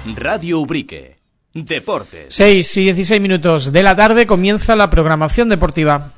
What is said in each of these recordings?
Radio Ubrique. Deportes. 6:16 de la tarde comienza la programación deportiva.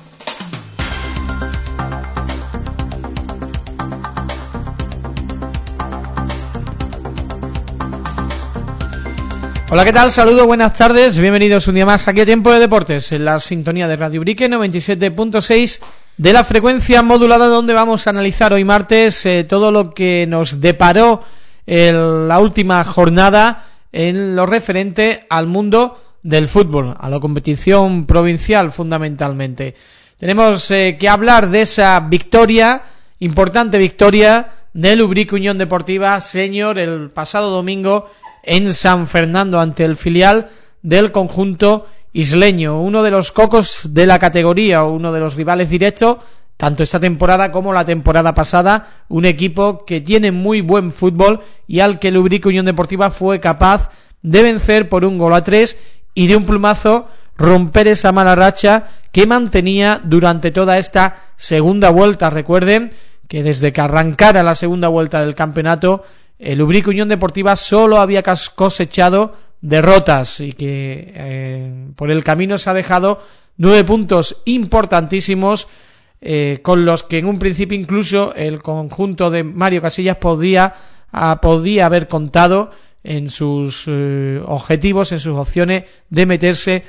Hola, ¿qué tal? Saludos, buenas tardes, bienvenidos un día más aquí a Tiempo de Deportes, en la sintonía de Radio Ubrique 97.6 de la frecuencia modulada, donde vamos a analizar hoy martes todo lo que nos deparó la última jornada en lo referente al mundo del fútbol, a la competición provincial fundamentalmente. Tenemos que hablar de esa victoria, importante victoria del Ubrique Unión Deportiva Senior el pasado domingo en San Fernando ante el filial del conjunto isleño, uno de los cocos de la categoría, uno de los rivales directos, tanto esta temporada como la temporada pasada, un equipo que tiene muy buen fútbol y al que el Ubrique Unión Deportiva fue capaz de vencer por 1-3 y de un plumazo romper esa mala racha que mantenía durante toda esta segunda vuelta. Recuerden que desde que arrancara la segunda vuelta del campeonato, el Ubrique Unión Deportiva solo había cosechado derrotas y que por el camino se ha dejado 9 puntos importantísimos, con los que en un principio incluso el conjunto de Mario Casillas podía haber contado en sus objetivos, en sus opciones de meterse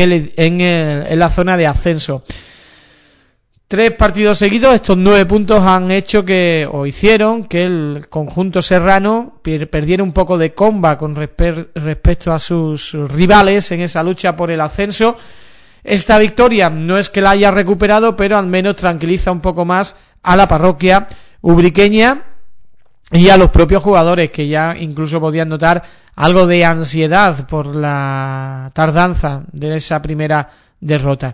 en la zona de ascenso. 3 partidos seguidos, estos 9 puntos han hecho hicieron que el conjunto serrano perdiera un poco de comba con respecto a sus rivales en esa lucha por el ascenso. Esta victoria no es que la haya recuperado, pero al menos tranquiliza un poco más a la parroquia ubriqueña y a los propios jugadores, que ya incluso podían notar algo de ansiedad por la tardanza de esa primera derrota.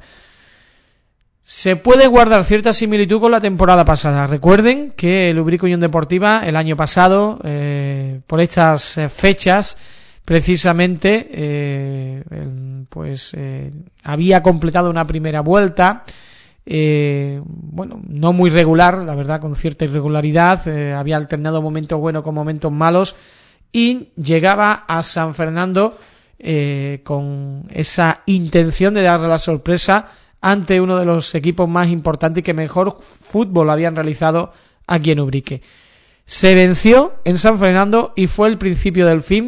Se puede guardar cierta similitud con la temporada pasada. Recuerden que el Ubrique Unión Deportiva el año pasado, por estas fechas, precisamente, había completado una primera vuelta, no muy regular, la verdad, con cierta irregularidad, había alternado momentos buenos con momentos malos y llegaba a San Fernando con esa intención de darle la sorpresa ante uno de los equipos más importantes y que mejor fútbol habían realizado aquí en Ubrique. Se venció en San Fernando y fue el principio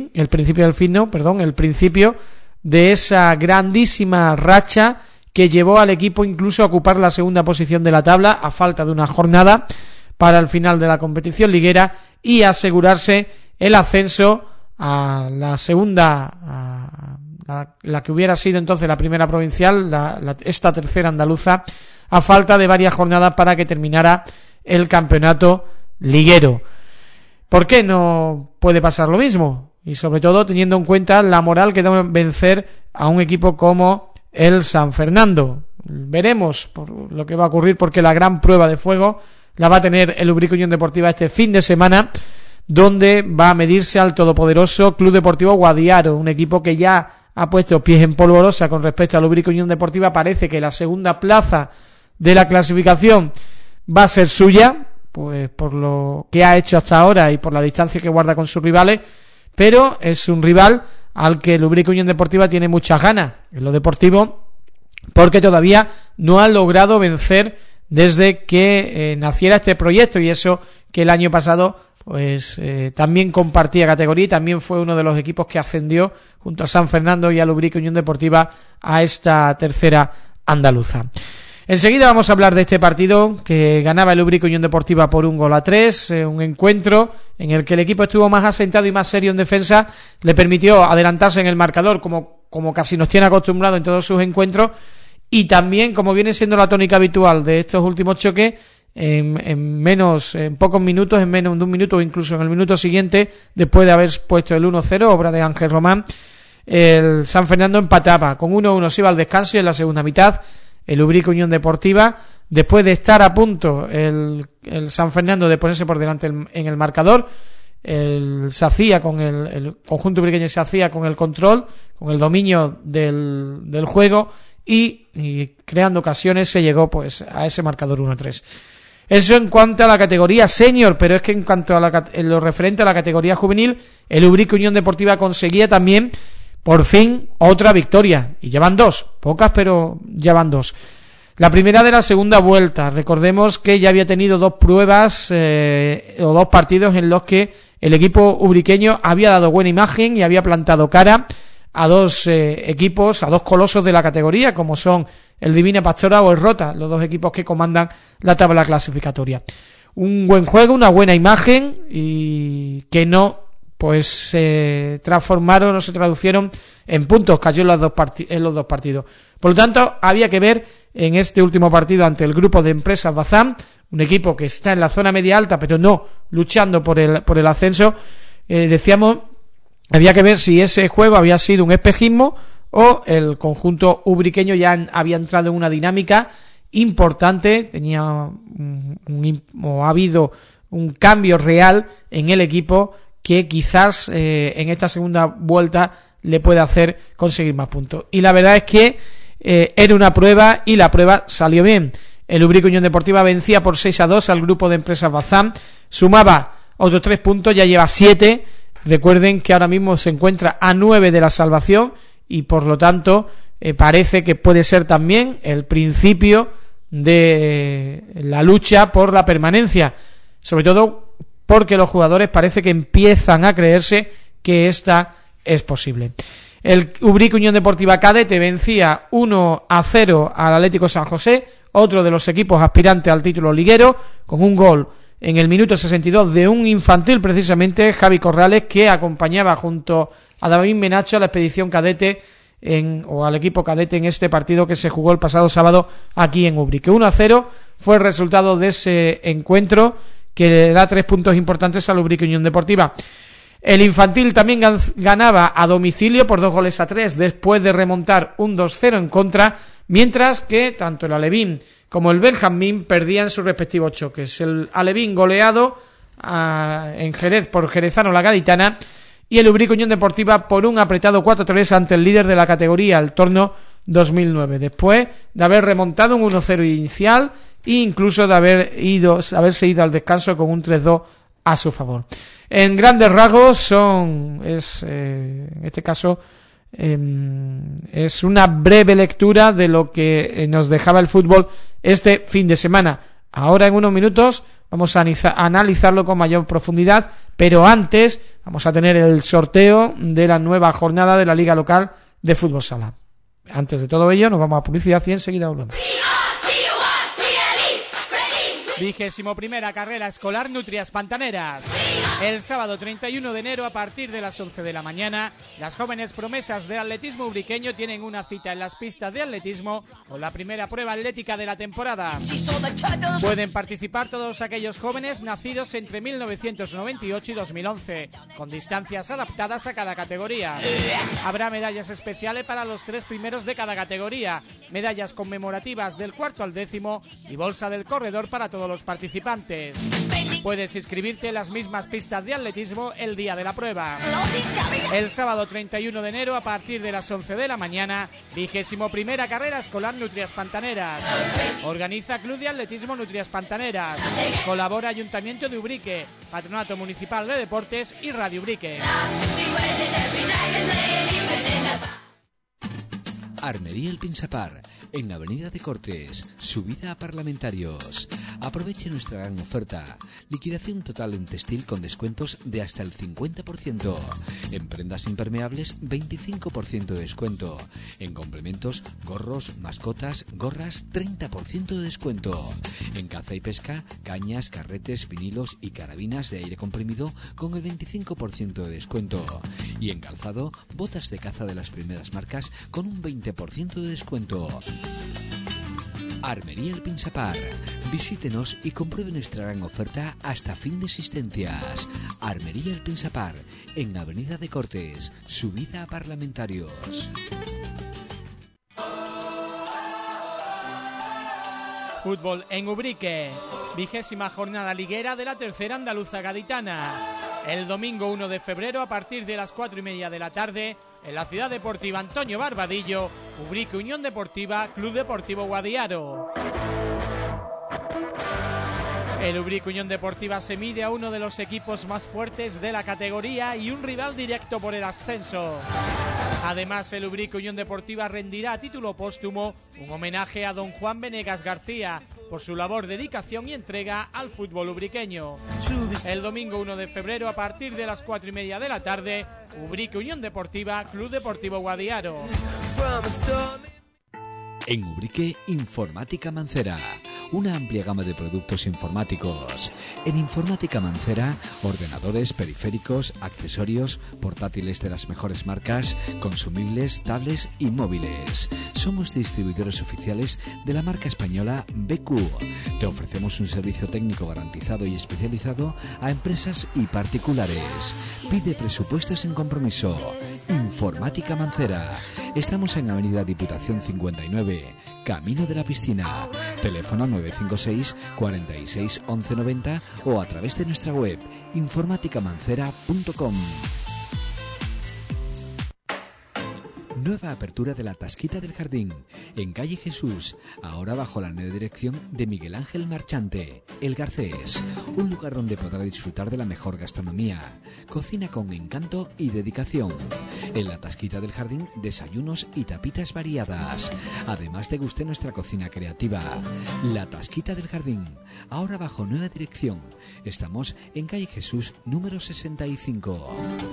de esa grandísima racha que llevó al equipo incluso a ocupar la segunda posición de la tabla a falta de una jornada para el final de la competición liguera y asegurarse el ascenso a la segunda, la que hubiera sido entonces la primera provincial, esta tercera andaluza, a falta de varias jornadas para que terminara el campeonato liguero. ¿Por qué no puede pasar lo mismo? Y sobre todo teniendo en cuenta la moral que debe vencer a un equipo como el San Fernando. Veremos por lo que va a ocurrir, porque la gran prueba de fuego la va a tener el Ubrique Unión Deportiva este fin de semana, donde va a medirse al todopoderoso Club Deportivo Guadiaro, un equipo que ya ha puesto pies en polvorosa con respecto al Ubrique Unión Deportiva. Parece que la segunda plaza de la clasificación va a ser suya, pues por lo que ha hecho hasta ahora y por la distancia que guarda con sus rivales, pero es un rival al que el Ubrique Unión Deportiva tiene muchas ganas en lo deportivo, porque todavía no ha logrado vencer desde que naciera este proyecto, y eso que el año pasado también compartía categoría y también fue uno de los equipos que ascendió junto a San Fernando y al Ubrique Unión Deportiva a esta tercera andaluza. Enseguida vamos a hablar de este partido que ganaba el Ubrique Unión Deportiva por 1-3, un encuentro en el que el equipo estuvo más asentado y más serio en defensa, le permitió adelantarse en el marcador como casi nos tiene acostumbrado en todos sus encuentros, y también, como viene siendo la tónica habitual de estos últimos choques, en pocos minutos, en menos de un minuto o incluso en el minuto siguiente, después de haber puesto el 1-0, obra de Ángel Román, el San Fernando empataba con 1-1, se iba al descanso, y en la segunda mitad el Ubrique Unión Deportiva, después de estar a punto el San Fernando de ponerse por delante en el marcador, se hacía con el conjunto ubriqueño, se hacía con el control, con el dominio del juego y creando ocasiones, se llegó pues a ese marcador 1-3. Eso en cuanto a la categoría senior, pero es que en cuanto a en lo referente a la categoría juvenil, el Ubrique Unión Deportiva conseguía también, por fin, otra victoria. Y llevan 2, pocas, pero ya van 2. La primera de la segunda vuelta. Recordemos que ya había tenido 2 pruebas o 2 partidos en los que el equipo ubriqueño había dado buena imagen y había plantado cara a 2 equipos, a 2 colosos de la categoría, como son el Divina Pastora o el Rota, los 2 equipos que comandan la tabla clasificatoria. Un buen juego, una buena imagen, y que no pues se transformaron o se traducieron en puntos, cayó en los dos partidos. Por lo tanto, había que ver en este último partido ante el grupo de Empresas Bazán, un equipo que está en la zona media alta, pero no luchando por el ascenso. Decíamos, había que ver si ese juego había sido un espejismo o el conjunto ubriqueño ya había entrado en una dinámica importante, ha habido un cambio real en el equipo que quizás en esta segunda vuelta le puede hacer conseguir más puntos. Y la verdad es que era una prueba y la prueba salió bien. El Ubrique Unión Deportiva vencía por 6-2 al grupo de Empresas Bazán, sumaba otros 3 puntos, ya lleva 7. Recuerden que ahora mismo se encuentra a 9 de la salvación y por lo tanto parece que puede ser también el principio de la lucha por la permanencia, sobre todo porque los jugadores parece que empiezan a creerse que esta es posible. El Ubrique Unión Deportiva Cadete vencía 1-0 al Atlético San José, otro de los equipos aspirantes al título liguero, con un gol en el minuto 62 de un infantil, precisamente Javi Corrales, que acompañaba junto a David Menacho a la expedición cadete o al equipo cadete en este partido que se jugó el pasado sábado aquí en Ubrique. 1-0 fue el resultado de ese encuentro, que le da 3 puntos importantes al Ubrique Unión Deportiva. El infantil también ganaba a domicilio por 2-3 después de remontar un 2-0 en contra, mientras que tanto el Alevín como el Benjamín perdían sus respectivos choques. El Alevín goleado en Jerez por Jerezano La Gaditana y el Ubrique Unión Deportiva por un apretado 4-3 ante el líder de la categoría, el Torno 2009, después de haber remontado un 1-0 inicial e incluso de haberse ido al descanso con un 3-2 a su favor. En grandes rasgos en este caso es una breve lectura de lo que nos dejaba el fútbol este fin de semana. Ahora en unos minutos vamos a analizarlo con mayor profundidad, pero antes vamos a tener el sorteo de la nueva jornada de la Liga Local de Fútbol Sala. Antes de todo ello nos vamos a publicidad y enseguida volvemos. 21ª carrera escolar Nutrias Pantaneras. El sábado 31 de enero a partir de las 11 de la mañana, las jóvenes promesas de atletismo ubriqueño tienen una cita en las pistas de atletismo con la primera prueba atlética de la temporada. Pueden participar todos aquellos jóvenes nacidos entre 1998 y 2011, con distancias adaptadas a cada categoría. Habrá medallas especiales para los 3 primeros de cada categoría, medallas conmemorativas del 4º al 10º y bolsa del corredor para todos los participantes. Puedes inscribirte en las mismas pistas de atletismo el día de la prueba. El sábado 31 de enero a partir de las 11 de la mañana, 21ª carrera escolar Nutrias Pantaneras. Organiza Club de Atletismo Nutrias Pantaneras. Colabora Ayuntamiento de Ubrique, Patronato Municipal de Deportes y Radio Ubrique. Armería El Pinsapar, en Avenida de Cortes, subida a Parlamentarios. Aproveche nuestra gran oferta. Liquidación total en textil con descuentos de hasta el 50%. En prendas impermeables, 25% de descuento. En complementos, gorros, mascotas, gorras, 30% de descuento. En caza y pesca, cañas, carretes, vinilos y carabinas de aire comprimido con el 25% de descuento. Y en calzado, botas de caza de las primeras marcas con un 20% de descuento. Armería El Pinsapar. Visítenos y compruebe nuestra gran oferta hasta fin de existencias. Armería El Pinsapar, en Avenida de Cortes, subida a Parlamentarios. Fútbol en Ubrique, 20ª jornada liguera de la tercera andaluza gaditana. El domingo 1 de febrero a partir de las 4:30 de la tarde, en la ciudad deportiva Antonio Barbadillo, Ubrique Unión Deportiva, Club Deportivo Guadiaro. El Ubrique Unión Deportiva se mide a uno de los equipos más fuertes de la categoría y un rival directo por el ascenso. Además, el Ubrique Unión Deportiva rendirá a título póstumo un homenaje a don Juan Venegas García por su labor, dedicación y entrega al fútbol ubriqueño. El domingo 1 de febrero, a partir de las 4:30 de la tarde, Ubrique Unión Deportiva, Club Deportivo Guadiaro. En Ubrique, Informática Mancera, una amplia gama de productos informáticos. En Informática Mancera, ordenadores, periféricos, accesorios, portátiles de las mejores marcas, consumibles, tablets y móviles. Somos distribuidores oficiales de la marca española BQ. Te ofrecemos un servicio técnico garantizado y especializado a empresas y particulares. Pide presupuestos sin compromiso. Informática Mancera. Estamos en Avenida Diputación 59, Camino de la Piscina. Teléfono 956 46 11 90 o a través de nuestra web informaticamancera.com. Nueva apertura de la Tasquita del Jardín, en calle Jesús, ahora bajo la nueva dirección de Miguel Ángel Marchante, El Garcés, un lugar donde podrá disfrutar de la mejor gastronomía, cocina con encanto y dedicación. En la Tasquita del Jardín, desayunos y tapitas variadas. Además, deguste nuestra cocina creativa. La Tasquita del Jardín, ahora bajo nueva dirección. Estamos en calle Jesús, número 65.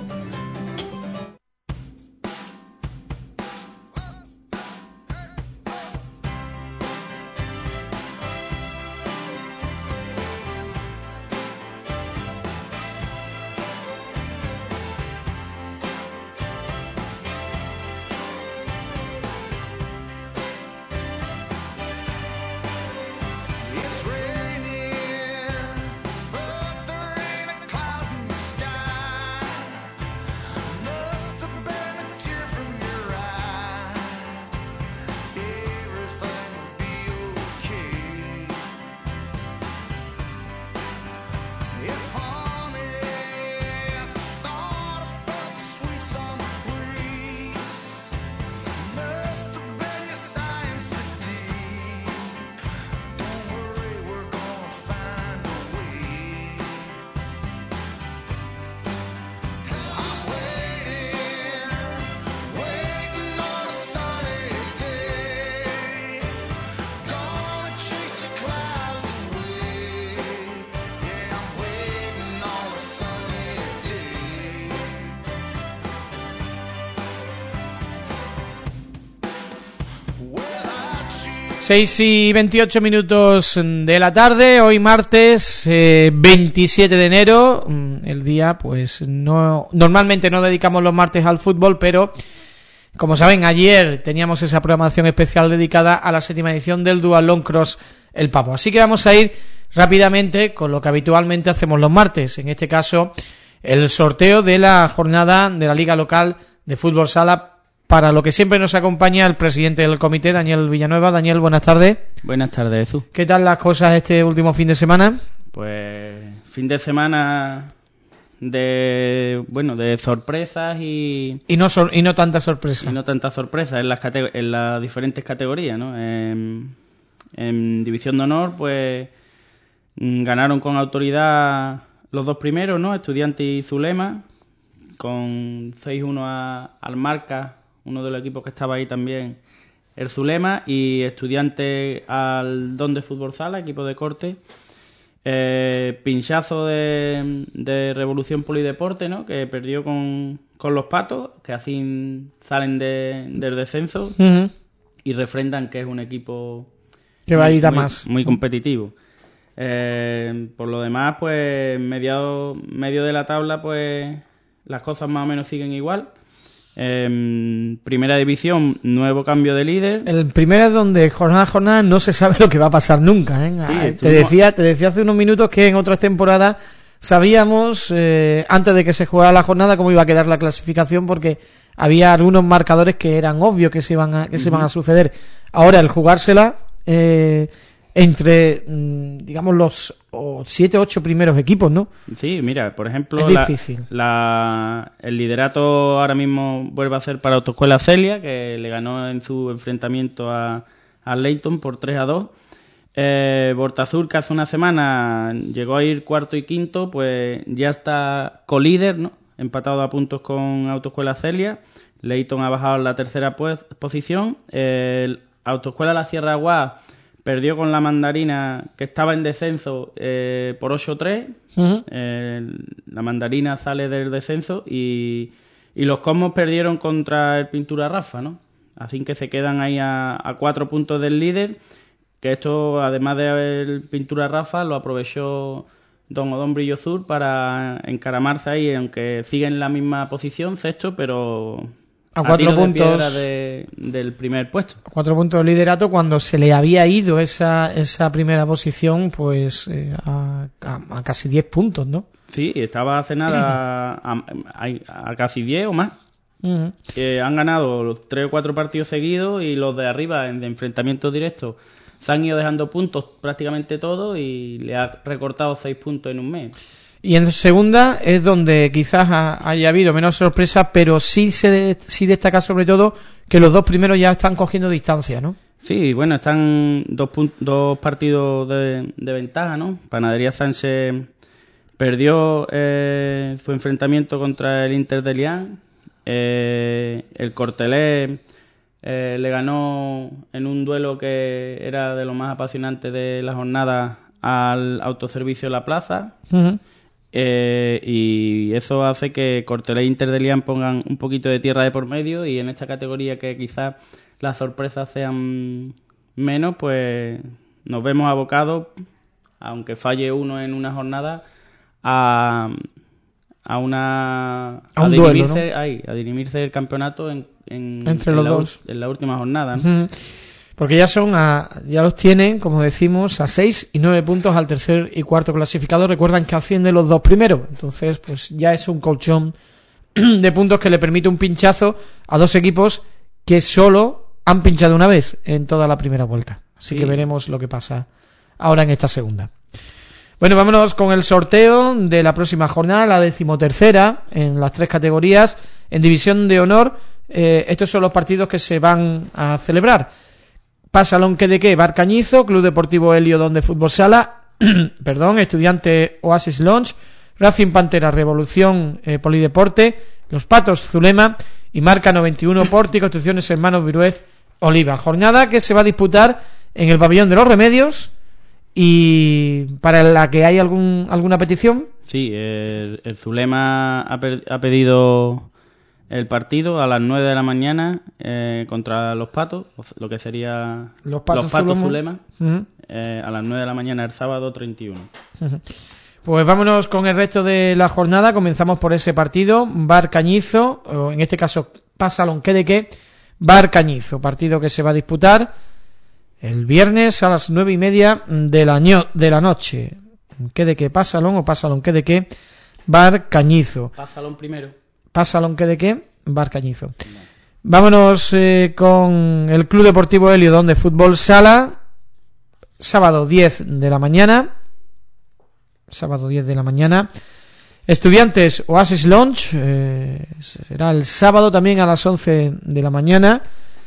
Seis y 28 minutos de la tarde, hoy martes 27 de enero, el día pues no, normalmente no dedicamos los martes al fútbol, pero como saben ayer teníamos esa programación especial dedicada a la 7ª edición del Duatlón Cross El Papo, así que vamos a ir rápidamente con lo que habitualmente hacemos los martes, en este caso el sorteo de la jornada de la Liga Local de Fútbol Sala, para lo que siempre nos acompaña el presidente del comité, Daniel Villanueva. Daniel, buenas tardes. Buenas tardes, Jesús. ¿Qué tal las cosas este último fin de semana? Pues fin de semana de sorpresas y no tanta sorpresa. Y no tantas sorpresas en las diferentes categorías, ¿no? En División de Honor, pues ganaron con autoridad los dos primeros, ¿no? Estudiantes y Zulema, con 6-1 al Marca, uno de los equipos que estaba ahí también, el Zulema, y Estudiantes al Don de Fútbol Sala, equipo de corte. Pinchazo de Revolución Polideporte, ¿no? Que perdió con los Patos, que así salen del descenso. Uh-huh. Y refrendan que es un equipo que va a ir a más, muy competitivo. Por lo demás, pues medio de la tabla, pues las cosas más o menos siguen igual. Primera división, nuevo cambio de líder. El primero es donde jornada a jornada no se sabe lo que va a pasar nunca, ¿eh? Sí, te decía hace unos minutos que en otras temporadas sabíamos antes de que se jugara la jornada cómo iba a quedar la clasificación, porque había algunos marcadores que eran obvios que se iban a suceder. Ahora el jugársela entre digamos los 7 o 8 primeros equipos, ¿no? Sí, mira, por ejemplo, es difícil. El liderato ahora mismo vuelve a ser para Autoescuela Celia, que le ganó en su enfrentamiento a Leighton por 3-2. Bortazur, que hace una semana llegó a ir cuarto y quinto, pues ya está colíder, ¿no? Empatado a puntos con Autoescuela Celia. Leighton ha bajado en la tercera posición. El Autoescuela La Sierra Aguada perdió con la Mandarina, que estaba en descenso, por 8-3. Uh-huh. La Mandarina sale del descenso y los Cosmos perdieron contra el Pintura Rafa, ¿no? Así que se quedan ahí a 4 puntos del líder. Que esto, además de Pintura Rafa, lo aprovechó Don Odón Brillo Sur para encaramarse ahí, aunque sigue en la misma posición, sexto, pero a 4 puntos del primer puesto. 4 puntos de liderato cuando se le había ido esa primera posición, pues a casi 10 puntos, ¿no? Sí, estaba hace nada a casi 10 o más. Uh-huh. Han ganado los 3 o 4 partidos seguidos y los de arriba en enfrentamientos directos se han ido dejando puntos prácticamente todos y le ha recortado 6 puntos en un mes. Y en segunda es donde quizás haya habido menos sorpresa, pero sí destaca sobre todo que los 2 primeros ya están cogiendo distancia, ¿no? Sí, bueno, están 2 partidos de ventaja, ¿no? Panadería Sánchez perdió su enfrentamiento contra el Inter de Lián. El Cortelé le ganó en un duelo que era de lo más apasionante de la jornada al Autoservicio La Plaza. Uh-huh. Y eso hace que Cortelé e Inter de Lián pongan un poquito de tierra de por medio, y en esta categoría que quizás las sorpresas sean menos, pues nos vemos abocados, aunque falle uno en una jornada, a dirimirse, ¿no? A dirimirse el campeonato entre los dos en la última jornada, ¿no? Uh-huh. Porque ya los tienen, como decimos, a 6 y 9 puntos al tercer y cuarto clasificado. Recuerdan que ascienden los 2 primeros, entonces pues ya es un colchón de puntos que le permite un pinchazo a 2 equipos que solo han pinchado una vez en toda la primera vuelta. Así que veremos lo que pasa ahora en esta segunda. Bueno, vámonos con el sorteo de la próxima jornada, la 13ª, en las 3 categorías. En División de Honor, estos son los partidos que se van a celebrar. Pasalón Quedequé, Bar Cañizo, Club Deportivo Heliodón de Fútbol Sala, Estudiante Oasis Lounge, Racing Pantera, Revolución Polideporte, Los Patos Zulema y Marca 91 Porti Construcciones Hermanos Viruez Oliva. Jornada que se va a disputar en el Pabellón de los Remedios, y para la que hay alguna petición. Sí, el Zulema ha pedido el partido a las 9 de la mañana contra los Patos, lo que sería los Patos Zulema, uh-huh. A las 9 de la mañana el sábado 31. Uh-huh. Pues vámonos con el resto de la jornada. Comenzamos por ese partido, Bar Cañizo, o en este caso Pasalón Quedequé, Bar Cañizo, partido que se va a disputar el viernes a las 9:30 de la noche. Quedequé Pasalón o Pasalón Quedequé, Bar Cañizo. Pasalón primero. Pasalón Quedequé, Bar Cañizo. No. Vámonos con el Club Deportivo Heliodón de Fútbol Sala. Sábado 10 de la mañana. Estudiantes Oasis Lounge. Será el sábado también a las 11 de la mañana.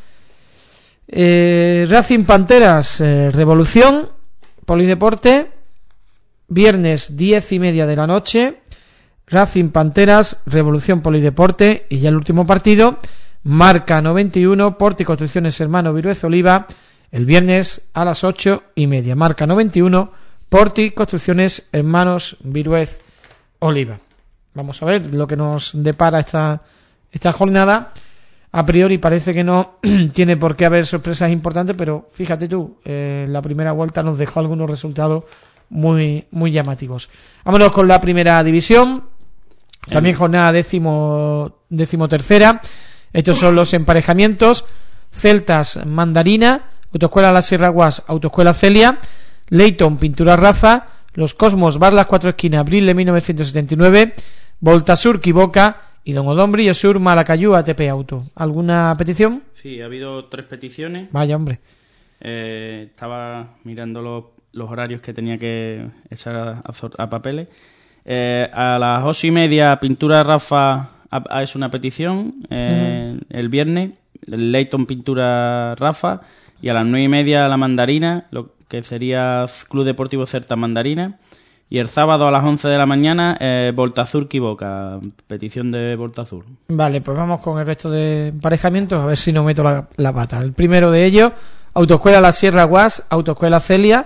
Racing Panteras, Revolución Polideporte, viernes 10:30 de la noche. Racing Panteras, Revolución Polideporte. Y ya el último partido, Marca 91 Porti Construcciones Hermanos Viruez Oliva, el viernes a las 8:30. Marca 91 Porti Construcciones Hermanos Viruez Oliva. Vamos a ver lo que nos depara esta jornada. A priori parece que no tiene por qué haber sorpresas importantes, pero fíjate tú, la primera vuelta nos dejó algunos resultados muy, muy llamativos. Vámonos con la primera división. También jornada 13ª. Estos son los emparejamientos: Celtas Mandarina, Autoescuela La Sierra Guas, Autoescuela Celia, Leighton Pintura Rafa, Los Cosmos Bar Las Cuatro Esquinas, abril de 1979, Voltasur Quiboca y Don Odón Brillo Sur Malacayú ATP Auto. ¿Alguna petición? Sí, ha habido 3 peticiones. Vaya, hombre. Estaba mirando los horarios que tenía que echar a papeles. A las 8:30 Pintura Rafa es una petición. El viernes Leighton Pintura Rafa, y a las 9:30 La Mandarina, que sería Club Deportivo Certa Mandarina. Y el sábado a las 11 de la mañana, Voltazur Quiboca, petición de Voltazur. Vale, pues vamos con el resto de emparejamientos, a ver si no meto la pata. El primero de ellos, Autoescuela La Sierra Guas, Autoescuela Celia,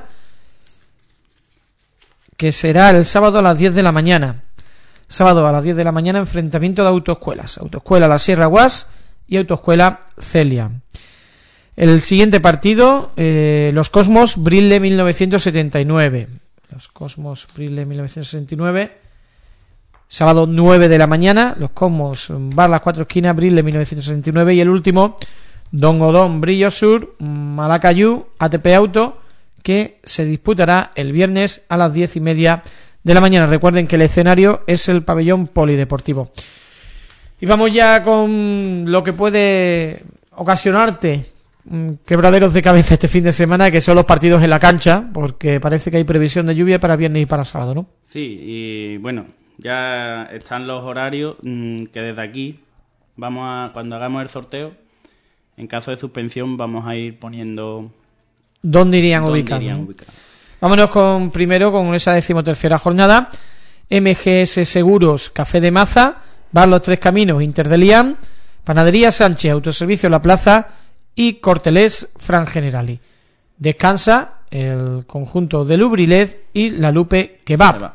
que será el sábado a las 10 de la mañana. Sábado a las 10 de la mañana, enfrentamiento de autoescuelas. Autoescuela La Sierra Guas y Autoescuela Celia. El siguiente partido, los Cosmos Brille 1979. Los Cosmos Brille 1969. Sábado 9 de la mañana, los Cosmos Bar Las Cuatro Esquinas Brille 1969. Y el último, Don Odón Brillo Sur Malacayú ATP Auto, que se disputará el viernes a las 10:30 de la mañana. Recuerden que el escenario es el pabellón polideportivo. Y vamos ya con lo que puede ocasionarte quebraderos de cabeza este fin de semana, que son los partidos en la cancha, porque parece que hay previsión de lluvia para viernes y para sábado, ¿no? Sí, y bueno, ya están los horarios que desde aquí cuando hagamos el sorteo, en caso de suspensión, vamos a ir poniendo ¿Dónde irían ubicados? Vámonos primero con esa 13ª jornada. MGS Seguros, Café de Maza, Bar Los Tres Caminos, Inter de Liam, Panadería Sánchez, Autoservicio La Plaza y Cortelés Fran Generali. Descansa el conjunto de Lubrilet y La Lupe Kebab.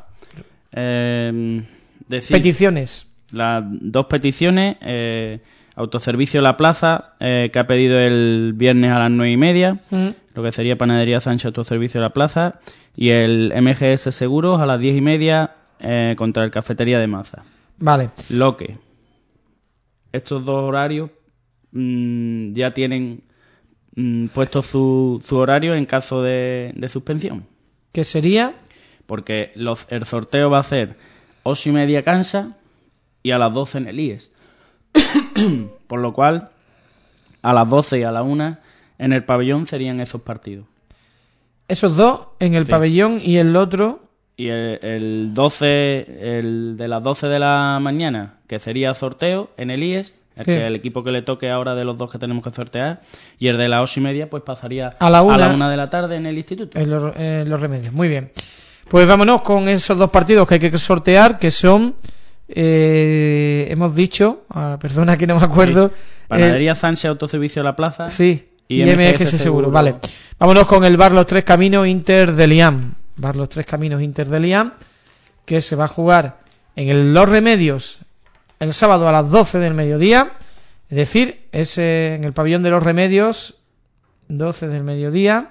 Peticiones. Las dos peticiones, Autoservicio La Plaza, que ha pedido el viernes a las 9:30, lo que sería Panadería Sánchez, Autoservicio La Plaza, y el MGS Seguros a las 10:30 contra el Cafetería de Maza. Vale. Lo que estos dos horarios ya tienen puesto su horario en caso de suspensión. ¿Qué sería? Porque el sorteo va a ser 8:30 cancha y a las 12 en el IES. Por lo cual, a las 12 y a la 1 en el pabellón serían esos partidos. Esos dos en el pabellón y el otro. Y el de las 12 de la mañana, que sería sorteo en el IES, el equipo que le toque ahora de los dos que tenemos que sortear, y el de las 8:30 pues pasaría a la 1 de la tarde en el instituto. En los Remedios, muy bien. Pues vámonos con esos dos partidos que hay que sortear, que son, hemos dicho, perdona que no me acuerdo. Sí. Panadería Sánchez, Autoservicio La Plaza. Sí, y MGS Seguro. Vale. Vámonos con el Bar Los Tres Caminos Inter de Liam. Bar Los Tres Caminos Inter de Liam, que se va a jugar en Los Remedios el sábado a las 12 del mediodía. Es decir, es en el pabellón de Los Remedios, 12 del mediodía.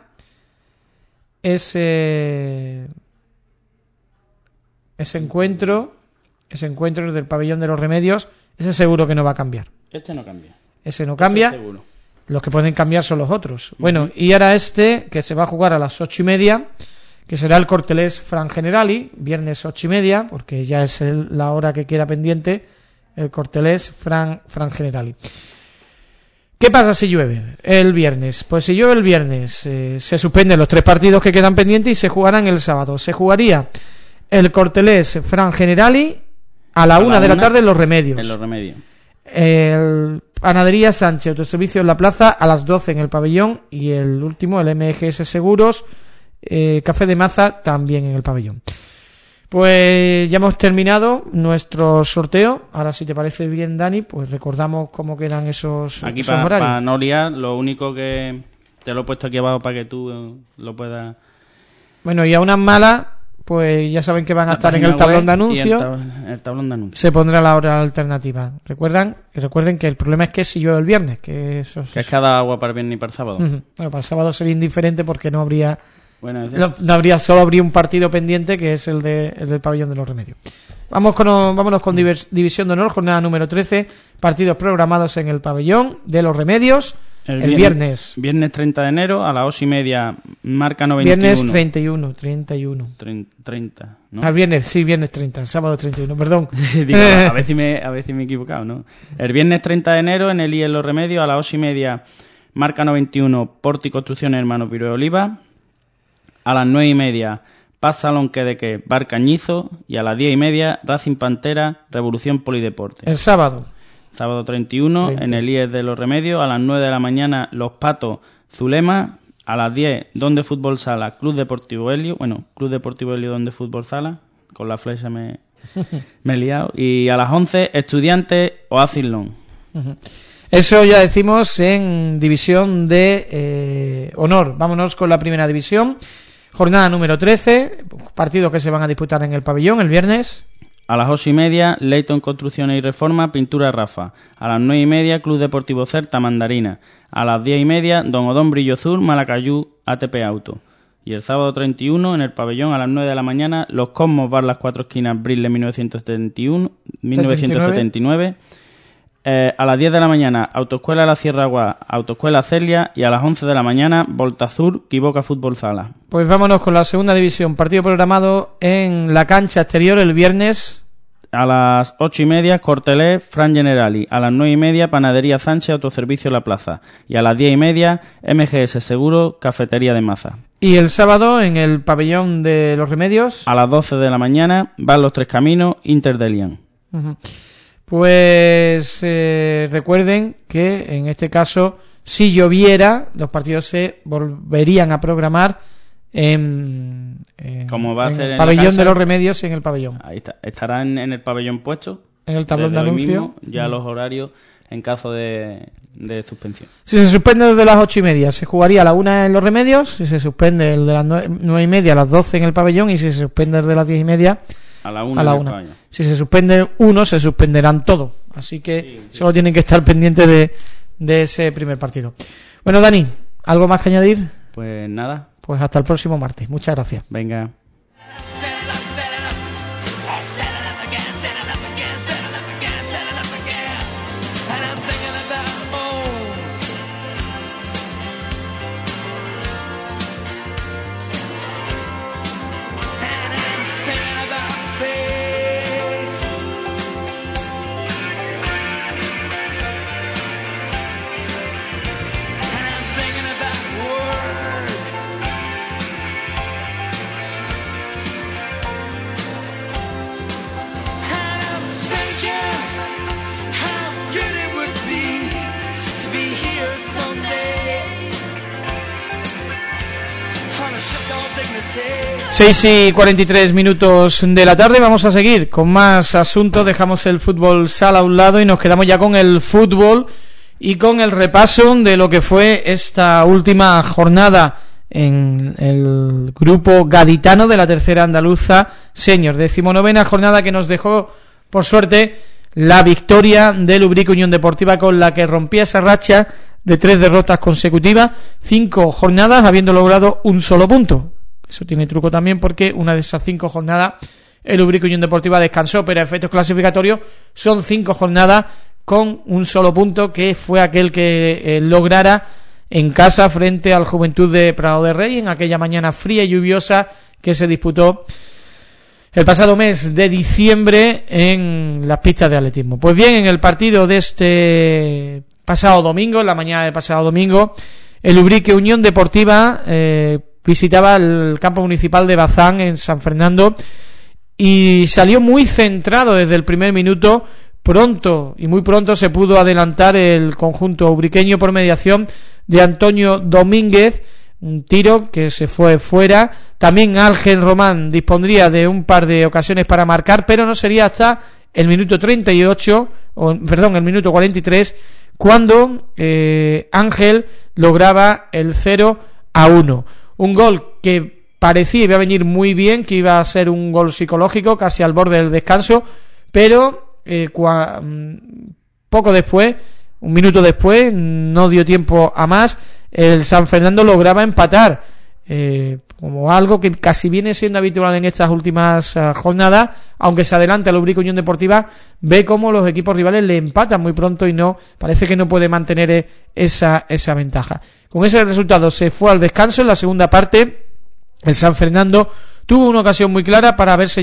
Ese encuentro del pabellón de Los Remedios, ese seguro que no va a cambiar. Este no cambia. Ese no cambia. Seguro. Los que pueden cambiar son los otros. Bueno, y ahora que se va a jugar a las 8:30, que será el Cortelés Fran Generali, viernes 8:30, porque ya es la hora que queda pendiente, el Cortelés Fran Generali. ¿Qué pasa si llueve el viernes? Pues si llueve el viernes, se suspenden los 3 partidos que quedan pendientes y se jugarán el sábado. Se jugaría el Cortelés Fran Generali a la 1 de la tarde en Los Remedios. En Los Remedios. El Panadería Sánchez, Autoservicio en La Plaza a las 12 en el pabellón, y el último, el MGS Seguros, Café de Maza, también en el pabellón. Pues ya hemos terminado nuestro sorteo. Ahora, si te parece bien, Dani, pues recordamos cómo quedan esos aquí horarios. Para no liar, lo único que te lo he puesto aquí abajo para que tú lo puedas... Bueno, y a unas malas, pues ya saben que van a estar en el tablón de anuncios. El tablón de anuncios. Se pondrá la hora alternativa. Recuerden que el problema es que si llueve el viernes, que es cada agua para el viernes y para el sábado. Bueno, para el sábado sería indiferente porque no habría... solo habría un partido pendiente, que es el del pabellón de Los Remedios. Vámonos con División de Honor, jornada número 13, partidos programados en el pabellón de Los Remedios el viernes. Viernes 30 de enero a las 8:30, marca 91. Viernes 31. 30, ¿no? Viernes 30, sábado 31, perdón. Digo, a ver si me he equivocado, ¿no? El viernes 30 de enero en el IES Los Remedios a las 8:30, marca 91, Porti Construcciones Hermanos Virué Oliva. A las 9:30, Paz Salón Quedeque, Bar Cañizo, y a las 10:30, Racing Pantera, Revolución Polideporte. El sábado 31, en el IES de Los Remedios, a las 9 de la mañana, Los Patos, Zulema, A las 10, Donde Fútbol Sala, Club Deportivo Helio. Bueno, Club Deportivo Helio, Donde Fútbol Sala. Con la flecha me he liado. Y a las 11, Estudiantes Oasis Long. Eso ya decimos en división de honor. Vámonos con la primera división. Jornada número 13. Partidos que se van a disputar en el pabellón el viernes. A las 8:30, Leyton Construcciones y Reforma, Pintura Rafa. A las 9:30, Club Deportivo Certa, Mandarina. A las 10:30, Don Odón Brillo Azul, Malacayú, ATP Auto. Y el sábado 31, en el pabellón, a las 9 de la mañana, Los Cosmos Bar Las Cuatro Esquinas, Brisle 1979. A las 10 de la mañana, Autoescuela La Sierra Agua, Autoescuela Celia. Y a las 11 de la mañana, Voltazur, Quiboca Fútbol Sala. Pues vámonos con la segunda división. Partido programado en la cancha exterior el viernes. A las 8:30, Cortelé, Fran Generali. A las 9:30, Panadería Sánchez, Autoservicio La Plaza. Y a las 10:30, MGS Seguro, Cafetería de Maza. Y el sábado, en el pabellón de Los Remedios. A las 12 de la mañana, Van Los Tres Caminos, Inter de Lian. Pues recuerden que en este caso, si lloviera, los partidos se volverían a programar en como va a ser el en pabellón la casa, de Los Remedios en el pabellón. Ahí está, estará en el pabellón puesto. En el tablón de hoy anuncio. Mismo, ya los horarios en caso de suspensión. Si se suspende desde las 8:30, se jugaría a la 1 en Los Remedios. Si se suspende el de las 9:30 a las 12 en el pabellón. Y si se suspende desde las 10:30 a la 1. A la 1. Si se suspende uno, se suspenderán todos. Así que solo tienen que estar pendientes de ese primer partido. Bueno, Dani, ¿algo más que añadir? Pues nada. Pues hasta el próximo martes. Muchas gracias. Venga. Seis y 43 minutos de la tarde. Vamos a seguir con más asuntos. Dejamos el fútbol sala a un lado y nos quedamos ya con el fútbol y con el repaso de lo que fue esta última jornada en el grupo gaditano de la tercera andaluza senior. 19ª jornada que nos dejó, por suerte, la victoria del Ubrique Unión Deportiva, con la que rompía esa racha de 3 derrotas consecutivas, 5 jornadas habiendo logrado un solo punto. Eso tiene truco también, porque una de esas 5 jornadas el Ubrique Unión Deportiva descansó, pero a efectos clasificatorios son 5 jornadas con un solo punto, que fue aquel que lograra en casa frente al Juventud de Prado de Rey en aquella mañana fría y lluviosa que se disputó el pasado mes de diciembre en las pistas de atletismo. Pues bien, en el partido de este pasado domingo, en la mañana del pasado domingo, el Ubrique Unión Deportiva visitaba el campo municipal de Bazán en San Fernando y salió muy centrado desde el primer minuto. Muy pronto se pudo adelantar el conjunto ubriqueño por mediación de Antonio Domínguez, un tiro que se fue fuera. También Ángel Román dispondría de un par de ocasiones para marcar, pero no sería hasta el minuto el minuto 43 cuando Ángel lograba el 0-1. Un gol que parecía iba a venir muy bien, que iba a ser un gol psicológico casi al borde del descanso, pero poco después, un minuto después, no dio tiempo a más, el San Fernando lograba empatar, como algo que casi viene siendo habitual en estas últimas jornadas. Aunque se adelanta el Ubrique Unión Deportiva, ve cómo los equipos rivales le empatan muy pronto y parece que no puede mantener esa ventaja. Con ese resultado se fue al descanso. En la segunda parte el San Fernando tuvo una ocasión muy clara para haber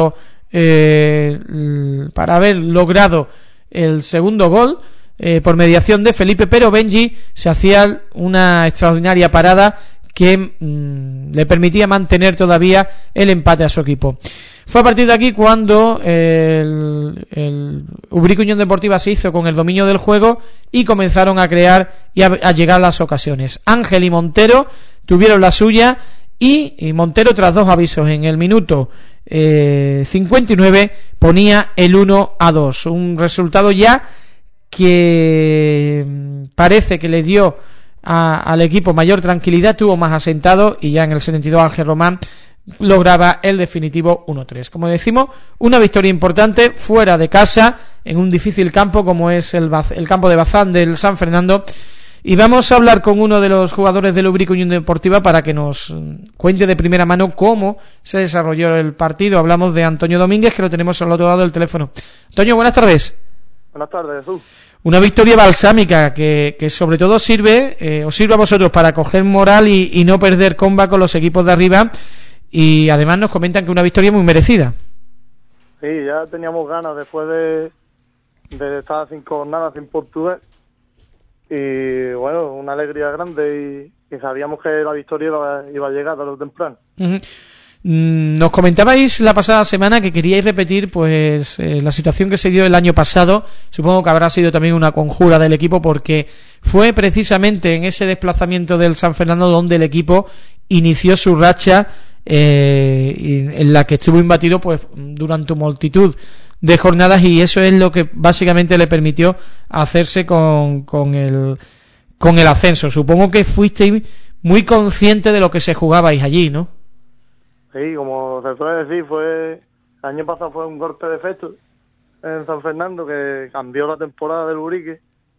logrado el segundo gol por mediación de Felipe, pero Benji se hacía una extraordinaria parada que le permitía mantener todavía el empate a su equipo. Fue a partir de aquí cuando el Ubrique Unión Deportiva se hizo con el dominio del juego y comenzaron a crear y a llegar las ocasiones. Ángel y Montero tuvieron la suya y Montero, tras 2 avisos en el minuto 59, ponía el 1-2, un resultado ya que parece que le dio al equipo mayor tranquilidad, tuvo más asentado, y ya en el 72 Ángel Román lograba el definitivo 1-3. Como decimos, una victoria importante fuera de casa en un difícil campo como es el campo de Bazán del San Fernando. Y vamos a hablar con uno de los jugadores del Ubrique Unión Deportiva para que nos cuente de primera mano cómo se desarrolló el partido. Hablamos de Antonio Domínguez, que lo tenemos al otro lado del teléfono. Antonio, buenas tardes. Buenas tardes, Jesús. Una victoria balsámica que sobre todo os sirve a vosotros para coger moral y no perder comba con los equipos de arriba, y además nos comentan que una victoria muy merecida. Sí, ya teníamos ganas después de estar 5 jornadas sin portugués, y bueno, una alegría grande, y sabíamos que la victoria iba a llegar tarde o temprano. Uh-huh. Nos comentabais la pasada semana que queríais repetir pues la situación que se dio el año pasado. Supongo que habrá sido también una conjura del equipo, porque fue precisamente en ese desplazamiento del San Fernando donde el equipo inició su racha en la que estuvo imbatido pues durante multitud de jornadas, y eso es lo que básicamente le permitió hacerse con el ascenso. Supongo que fuisteis muy consciente de lo que se jugabais allí, ¿no? Sí, como se suele decir, el año pasado fue un golpe de efecto en San Fernando que cambió la temporada del Ubrique,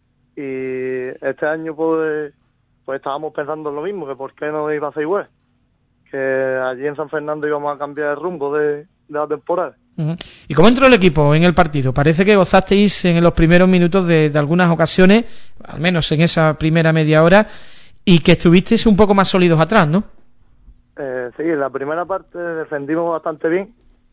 y este año pues estábamos pensando en lo mismo, que por qué no iba a ser igual, que allí en San Fernando íbamos a cambiar el rumbo de la temporada. Uh-huh. ¿Y cómo entró el equipo en el partido? Parece que gozasteis en los primeros minutos de algunas ocasiones, al menos en esa primera media hora, y que estuvisteis un poco más sólidos atrás, ¿no? Sí, en la primera parte defendimos bastante bien,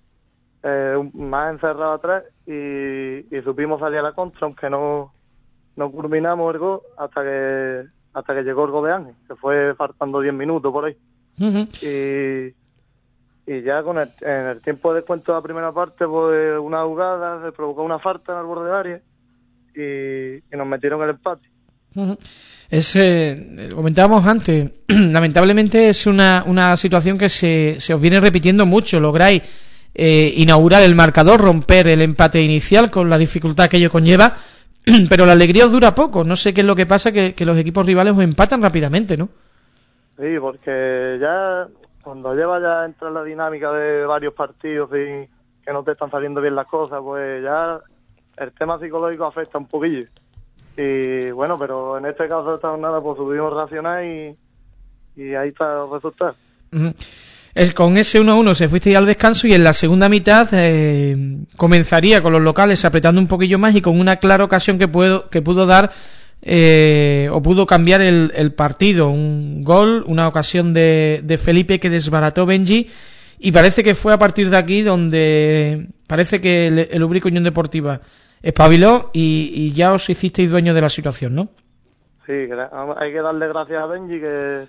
más encerrado atrás, y supimos salir a la contra, aunque no culminamos el gol hasta que llegó el gol de Ángel, que fue faltando 10 minutos por ahí. Uh-huh. Y ya en el tiempo de descuento de la primera parte, pues una jugada se provocó una falta en el borde de área y nos metieron el empate. Uh-huh. Comentábamos antes, lamentablemente es una situación que se os viene repitiendo mucho. Lográis inaugurar el marcador, romper el empate inicial con la dificultad que ello conlleva, pero la alegría os dura poco. No sé qué es lo que pasa, que los equipos rivales os empatan rápidamente, ¿no? Sí, porque ya cuando ya entra en la dinámica de varios partidos y que no te están saliendo bien las cosas, pues ya el tema psicológico afecta un poquillo. Y bueno, pero en este caso esta jornada pues supimos reaccionar y ahí está el resultado. Uh-huh. Con ese 1-1 se fuisteis al descanso, y en la segunda mitad comenzaría con los locales apretando un poquillo más y con una clara ocasión que pudo dar o pudo cambiar el partido. Un gol, una ocasión de Felipe que desbarató Benji, y parece que fue a partir de aquí donde parece que el Ubrique Unión Deportiva espabiló y ya os hicisteis dueños de la situación, ¿no? Sí, hay que darle gracias a Benji que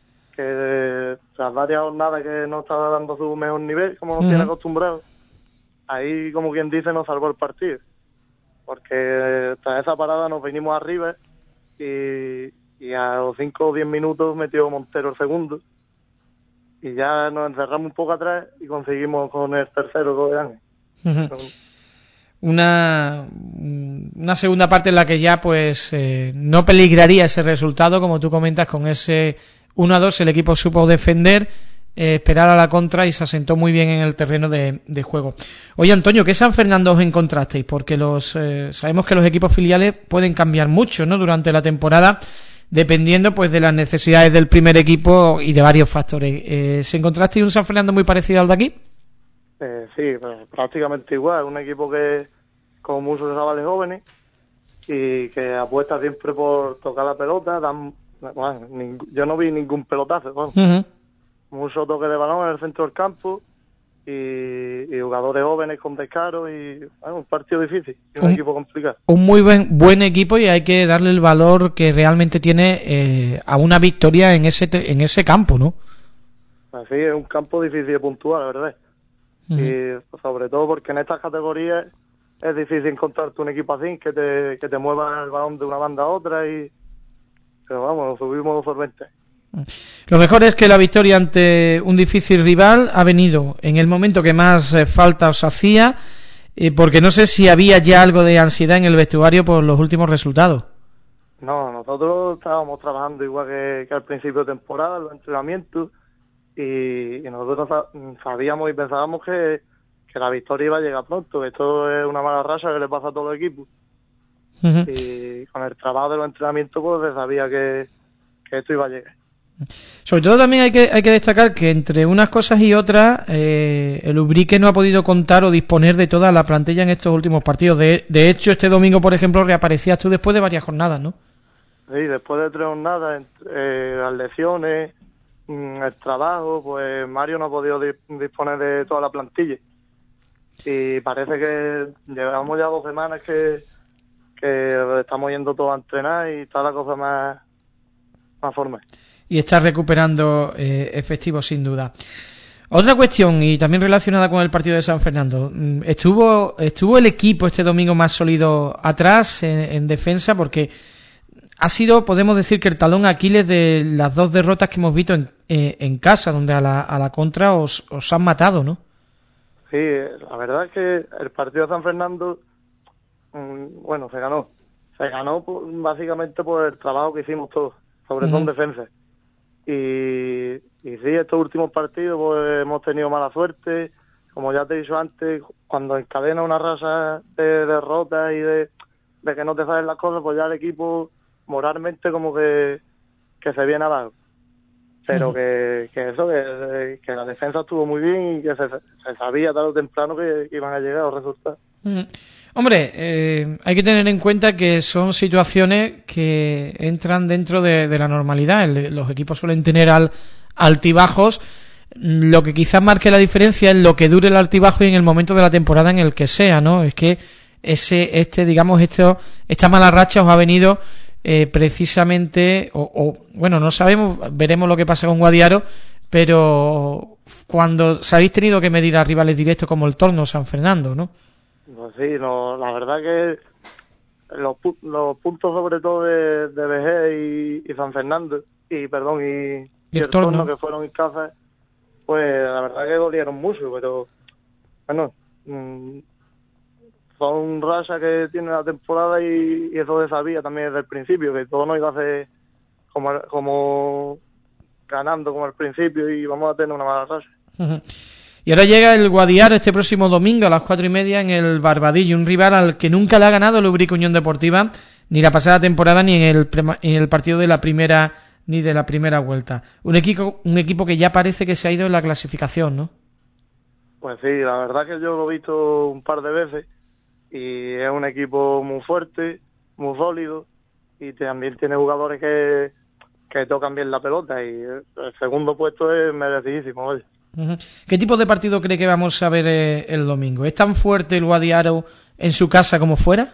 tras varias jornadas que no estaba dando su mejor nivel, como nos tiene acostumbrados, ahí, como quien dice, nos salvó el partido, porque tras esa parada nos vinimos arriba y a los 5 o 10 minutos metió Montero el segundo, y ya nos encerramos un poco atrás y conseguimos con el tercero gol de Ángel. Uh-huh. Una segunda parte en la que ya pues no peligraría ese resultado, como tú comentas, con ese 1-2 el equipo supo defender, esperar a la contra y se asentó muy bien en el terreno de juego. Oye, Antonio, ¿qué San Fernando os encontrasteis? Porque sabemos que los equipos filiales pueden cambiar mucho, ¿no?, durante la temporada, dependiendo pues de las necesidades del primer equipo y de varios factores. ¿Se encontrasteis un San Fernando muy parecido al de aquí? Sí, pues, prácticamente igual. Un equipo que con muchos chavales jóvenes y que apuesta siempre por tocar la pelota. Yo no vi ningún pelotazo. Bueno. Uh-huh. Mucho toque de balón en el centro del campo y jugadores jóvenes con descaro y un partido difícil y un equipo complicado. Un muy buen equipo, y hay que darle el valor que realmente tiene a una victoria en ese campo, ¿no? Así es, un campo difícil de puntuar, la verdad. Uh-huh. Y sobre todo porque en estas categorías es difícil encontrarte un equipo así que te mueva el balón de una banda a otra, pero vamos, nos subimos solventes. Lo mejor es que la victoria ante un difícil rival ha venido en el momento que más falta os hacía, porque no sé si había ya algo de ansiedad en el vestuario por los últimos resultados. No, nosotros estábamos trabajando igual que al principio de temporada, los entrenamientos, y nosotros sabíamos y pensábamos que la victoria iba a llegar pronto. Esto es una mala racha que le pasa a todos los equipos. Uh-huh. Y con el trabajo de los entrenamientos pues se sabía que esto iba a llegar. Sobre todo también hay que destacar que entre unas cosas y otras el Ubrique no ha podido contar o disponer de toda la plantilla en estos últimos partidos. De hecho, este domingo, por ejemplo, reaparecías tú después de varias jornadas, ¿no? Sí, después de 3 jornadas, las lesiones, el trabajo, pues Mario no ha podido disponer de toda la plantilla. Y parece que llevamos ya 2 semanas que estamos yendo todos a entrenar y está la cosa más formal. Y está recuperando efectivos, sin duda. Otra cuestión, y también relacionada con el partido de San Fernando, ¿estuvo el equipo este domingo más sólido atrás en defensa? Porque ha sido, podemos decir, que el talón Aquiles de las 2 derrotas que hemos visto en casa, donde a la contra os han matado, ¿no? Sí, la verdad es que el partido de San Fernando, bueno, se ganó. Se ganó básicamente por el trabajo que hicimos todos, sobre todo en defensa. Y sí, estos últimos partidos pues hemos tenido mala suerte. Como ya te he dicho antes, cuando encadena una racha de derrotas y de que no te salen las cosas, pues ya el equipo moralmente como que se viene abajo. Pero que la defensa estuvo muy bien y que se sabía tarde o temprano que iban a llegar los resultados. Hombre, hay que tener en cuenta que son situaciones que entran dentro de la normalidad. Los equipos suelen tener altibajos. Lo que quizás marque la diferencia es lo que dure el altibajo y en el momento de la temporada en el que sea, ¿no? Es que esta mala racha os ha venido precisamente, bueno, no sabemos, veremos lo que pasa con Guadiaro, pero cuando se habéis tenido que medir a rivales directos como el Torno San Fernando, ¿no? Pues sí, la verdad que los puntos sobre todo de BG y San Fernando y el Torno que fueron en casa, pues la verdad que dolieron mucho, pero bueno, son rachas que tiene la temporada y eso se sabía también desde el principio, que todo no iba a ser como ganando como al principio y vamos a tener una mala racha. Uh-huh. Y ahora llega el Guadiaro este próximo domingo a las 4:30 en el Barbadillo, un rival al que nunca le ha ganado el Ubrique Unión Deportiva, ni la pasada temporada ni en el partido de la primera vuelta. Un equipo que ya parece que se ha ido en la clasificación, ¿no? Pues sí, la verdad que yo lo he visto un par de veces y es un equipo muy fuerte, muy sólido y también tiene jugadores que tocan bien la pelota y el segundo puesto es merecidísimo, oye. Uh-huh. ¿Qué tipo de partido cree que vamos a ver el domingo? ¿Es tan fuerte el Guadiaro en su casa como fuera?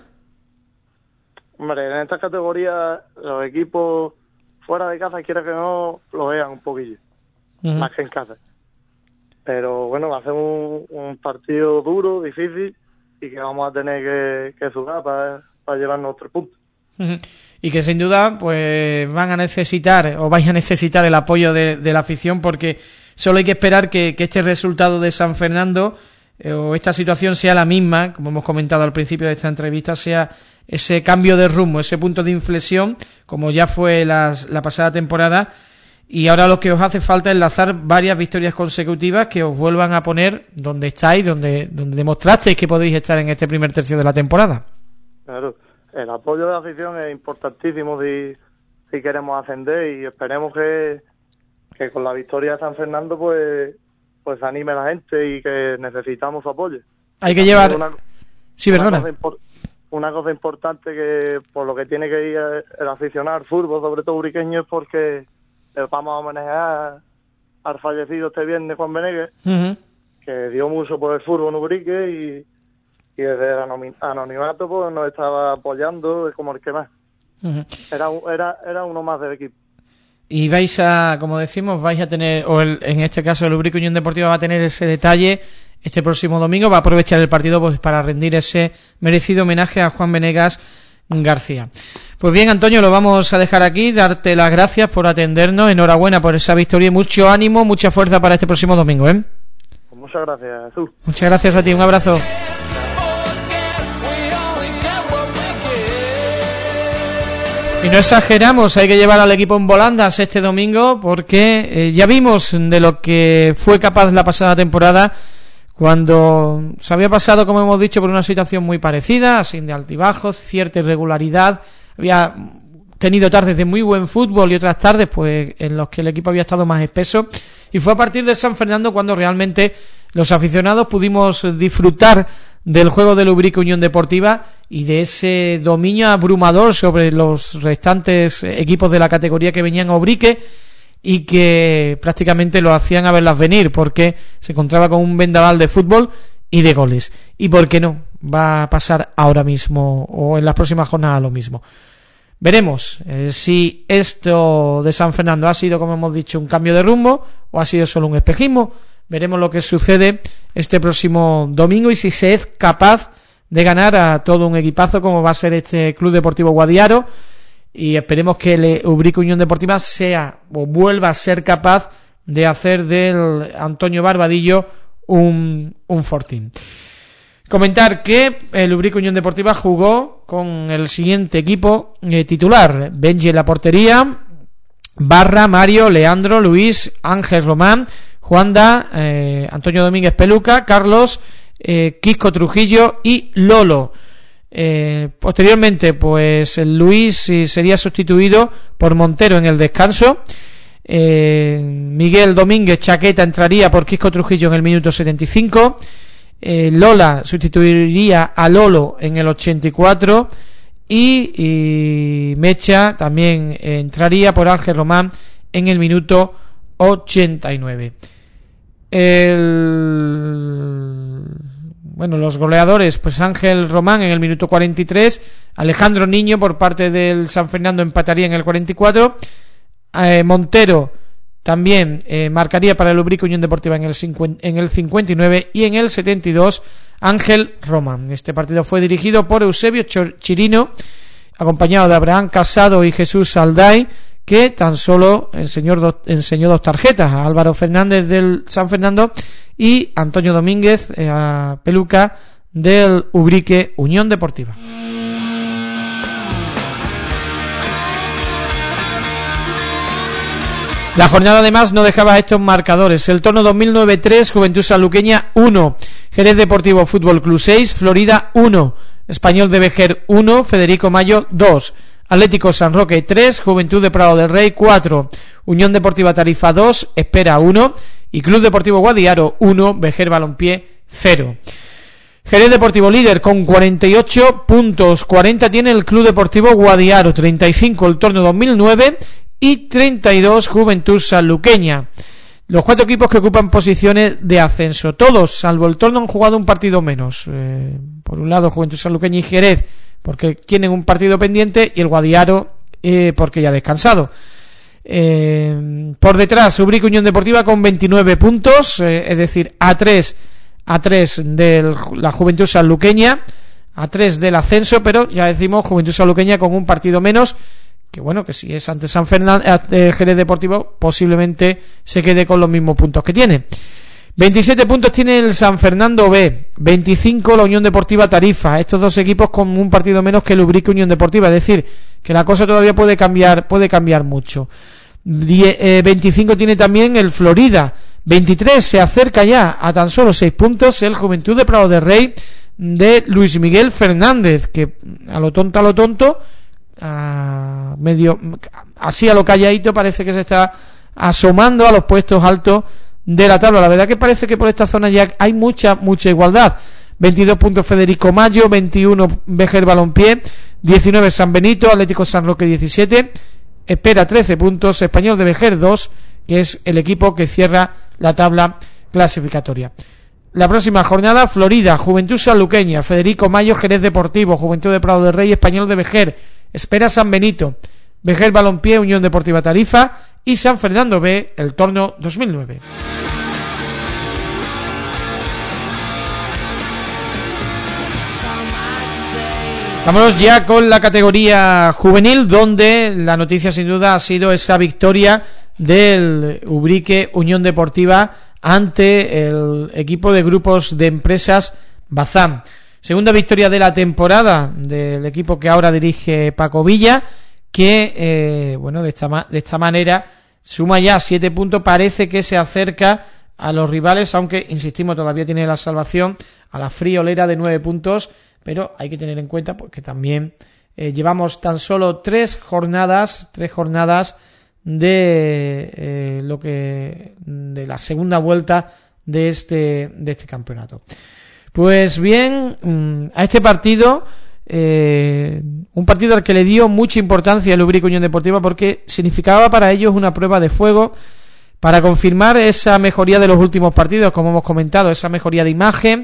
Hombre, en estas categorías los equipos fuera de casa, quiera que no, lo vean un poquillo, más que en casa. Pero bueno, va a ser un partido duro, difícil y que vamos a tener que jugar para llevarnos 3 puntos. Y que sin duda pues vais a necesitar el apoyo de la afición, porque solo hay que esperar que este resultado de San Fernando o esta situación sea la misma, como hemos comentado al principio de esta entrevista, sea ese cambio de rumbo, ese punto de inflexión, como ya fue la pasada temporada, y ahora lo que os hace falta es enlazar varias victorias consecutivas que os vuelvan a poner donde estáis, donde demostrasteis que podéis estar en este primer tercio de la temporada. Claro, el apoyo de la afición es importantísimo si queremos ascender y esperemos que con la victoria de San Fernando pues anime a la gente y que necesitamos su apoyo. Hay que llevar... Sí, perdona. Una cosa importante que por lo que tiene que ir el aficionado al fútbol, sobre todo ubriqueño, es porque vamos a homenajear al fallecido este viernes Juan Benegues, que dio mucho por el fútbol en Ubrique y desde el anonimato pues nos estaba apoyando como el que más. Era uno más del equipo. Y vais a tener, en este caso el Ubrique Unión Deportiva va a tener ese detalle este próximo domingo, va a aprovechar el partido pues para rendir ese merecido homenaje a Juan Venegas García. Pues bien, Antonio, lo vamos a dejar aquí, darte las gracias por atendernos, enhorabuena por esa victoria y mucho ánimo, mucha fuerza para este próximo domingo, ¿eh? Muchas gracias, Jesús. Muchas gracias a ti, un abrazo. Y no exageramos, hay que llevar al equipo en volandas este domingo porque ya vimos de lo que fue capaz la pasada temporada cuando se había pasado, como hemos dicho, por una situación muy parecida, así de altibajos, cierta irregularidad, había tenido tardes de muy buen fútbol y otras tardes pues en los que el equipo había estado más espeso, y fue a partir de San Fernando cuando realmente los aficionados pudimos disfrutar del juego del Ubrique Unión Deportiva y de ese dominio abrumador sobre los restantes equipos de la categoría que venían a Ubrique y que prácticamente lo hacían a verlas venir, porque se encontraba con un vendaval de fútbol y de goles. Y por qué no, va a pasar ahora mismo o en las próximas jornadas lo mismo. Veremos si esto de San Fernando ha sido, como hemos dicho, un cambio de rumbo o ha sido solo un espejismo. Veremos lo que sucede este próximo domingo y si se es capaz de ganar a todo un equipazo como va a ser este Club Deportivo Guadiaro, y esperemos que el Ubrique Unión Deportiva sea o vuelva a ser capaz de hacer del Antonio Barbadillo un fortín. Comentar que el Ubrique Unión Deportiva jugó con el siguiente equipo titular: Benji en la portería, Barra, Mario, Leandro, Luis, Ángel Román, Juanda, Antonio Domínguez Peluca, Carlos, Quisco Trujillo y Lolo. Posteriormente pues Luis sería sustituido por Montero en el descanso. Miguel Domínguez Chaqueta entraría por Quisco Trujillo en el minuto 75. Lola sustituiría a Lolo en el 84 y Mecha también entraría por Ángel Román en el minuto 89. Los goleadores, pues Ángel Román en el minuto 43, Alejandro Niño por parte del San Fernando empataría en el 44, Montero también marcaría para el Ubrique Unión Deportiva en el 59 y en el 72 Ángel Román. Este partido fue dirigido por Eusebio Chirino, acompañado de Abraham Casado y Jesús Alday, que tan solo enseñó dos tarjetas, a Álvaro Fernández del San Fernando y Antonio Domínguez Peluca del Ubrique Unión Deportiva. La jornada además no dejaba estos marcadores: el torneo 2009 3, Juventud Sanluqueña 1, Jerez Deportivo Fútbol Club 6, Florida 1, Español de Vejer 1, Federico Mayo 2, Atlético San Roque 3, Juventud de Prado del Rey 4, Unión Deportiva Tarifa 2, Espera 1 y Club Deportivo Guadiaro 1, Vejer Balompié 0. Jerez Deportivo líder con 48 puntos, 40 tiene el Club Deportivo Guadiaro, 35 el torneo 2009 y 32 Juventud Sanluqueña. Los cuatro equipos que ocupan posiciones de ascenso, todos salvo el torneo han jugado un partido menos. Por un lado Juventud Sanluqueña y Jerez porque tienen un partido pendiente y el Guadiaro porque ya ha descansado. Por detrás Ubrique Unión Deportiva con 29 puntos, es decir, a 3 de la Juventud Sanluqueña, a 3 del ascenso, pero ya decimos Juventud Sanluqueña con un partido menos, que bueno, que si es ante San Fernando, Jerez Deportivo posiblemente se quede con los mismos puntos que tiene. 27 puntos tiene el San Fernando B, 25 la Unión Deportiva Tarifa, estos dos equipos con un partido menos que el Ubrique Unión Deportiva, es decir, que la cosa todavía puede cambiar mucho. 25 tiene también el Florida, 23 se acerca ya a tan solo 6 puntos el Juventud de Prado del Rey de Luis Miguel Fernández, que a lo tonto, medio así a lo calladito parece que se está asomando a los puestos altos de la tabla. La verdad que parece que por esta zona ya hay mucha igualdad. 22 puntos Federico Mayo, 21 Vejer Balompié, 19 San Benito, Atlético San Roque 17, Espera 13 puntos, Español de Vejer 2, que es el equipo que cierra la tabla clasificatoria. La próxima jornada: Florida, Juventud Sanluqueña, Federico Mayo, Jerez Deportivo, Juventud de Prado del Rey, Español de Vejer, Espera San Benito, Vejer Balompié, Unión Deportiva Tarifa y San Fernando B, el torneo 2009. Vámonos ya con la categoría juvenil, donde la noticia sin duda ha sido esa victoria del Ubrique Unión Deportiva ante el equipo de grupos de empresas Bazán. Segunda victoria de la temporada del equipo que ahora dirige Paco Villa, que de esta manera suma ya 7 puntos, parece que se acerca a los rivales, aunque insistimos todavía tiene la salvación a la friolera de 9 puntos, pero hay que tener en cuenta pues, que también llevamos tan solo 3 jornadas de de la segunda vuelta de este campeonato. Pues bien, a este partido, un partido al que le dio mucha importancia el Ubrique Unión Deportiva porque significaba para ellos una prueba de fuego para confirmar esa mejoría de los últimos partidos, como hemos comentado, esa mejoría de imagen,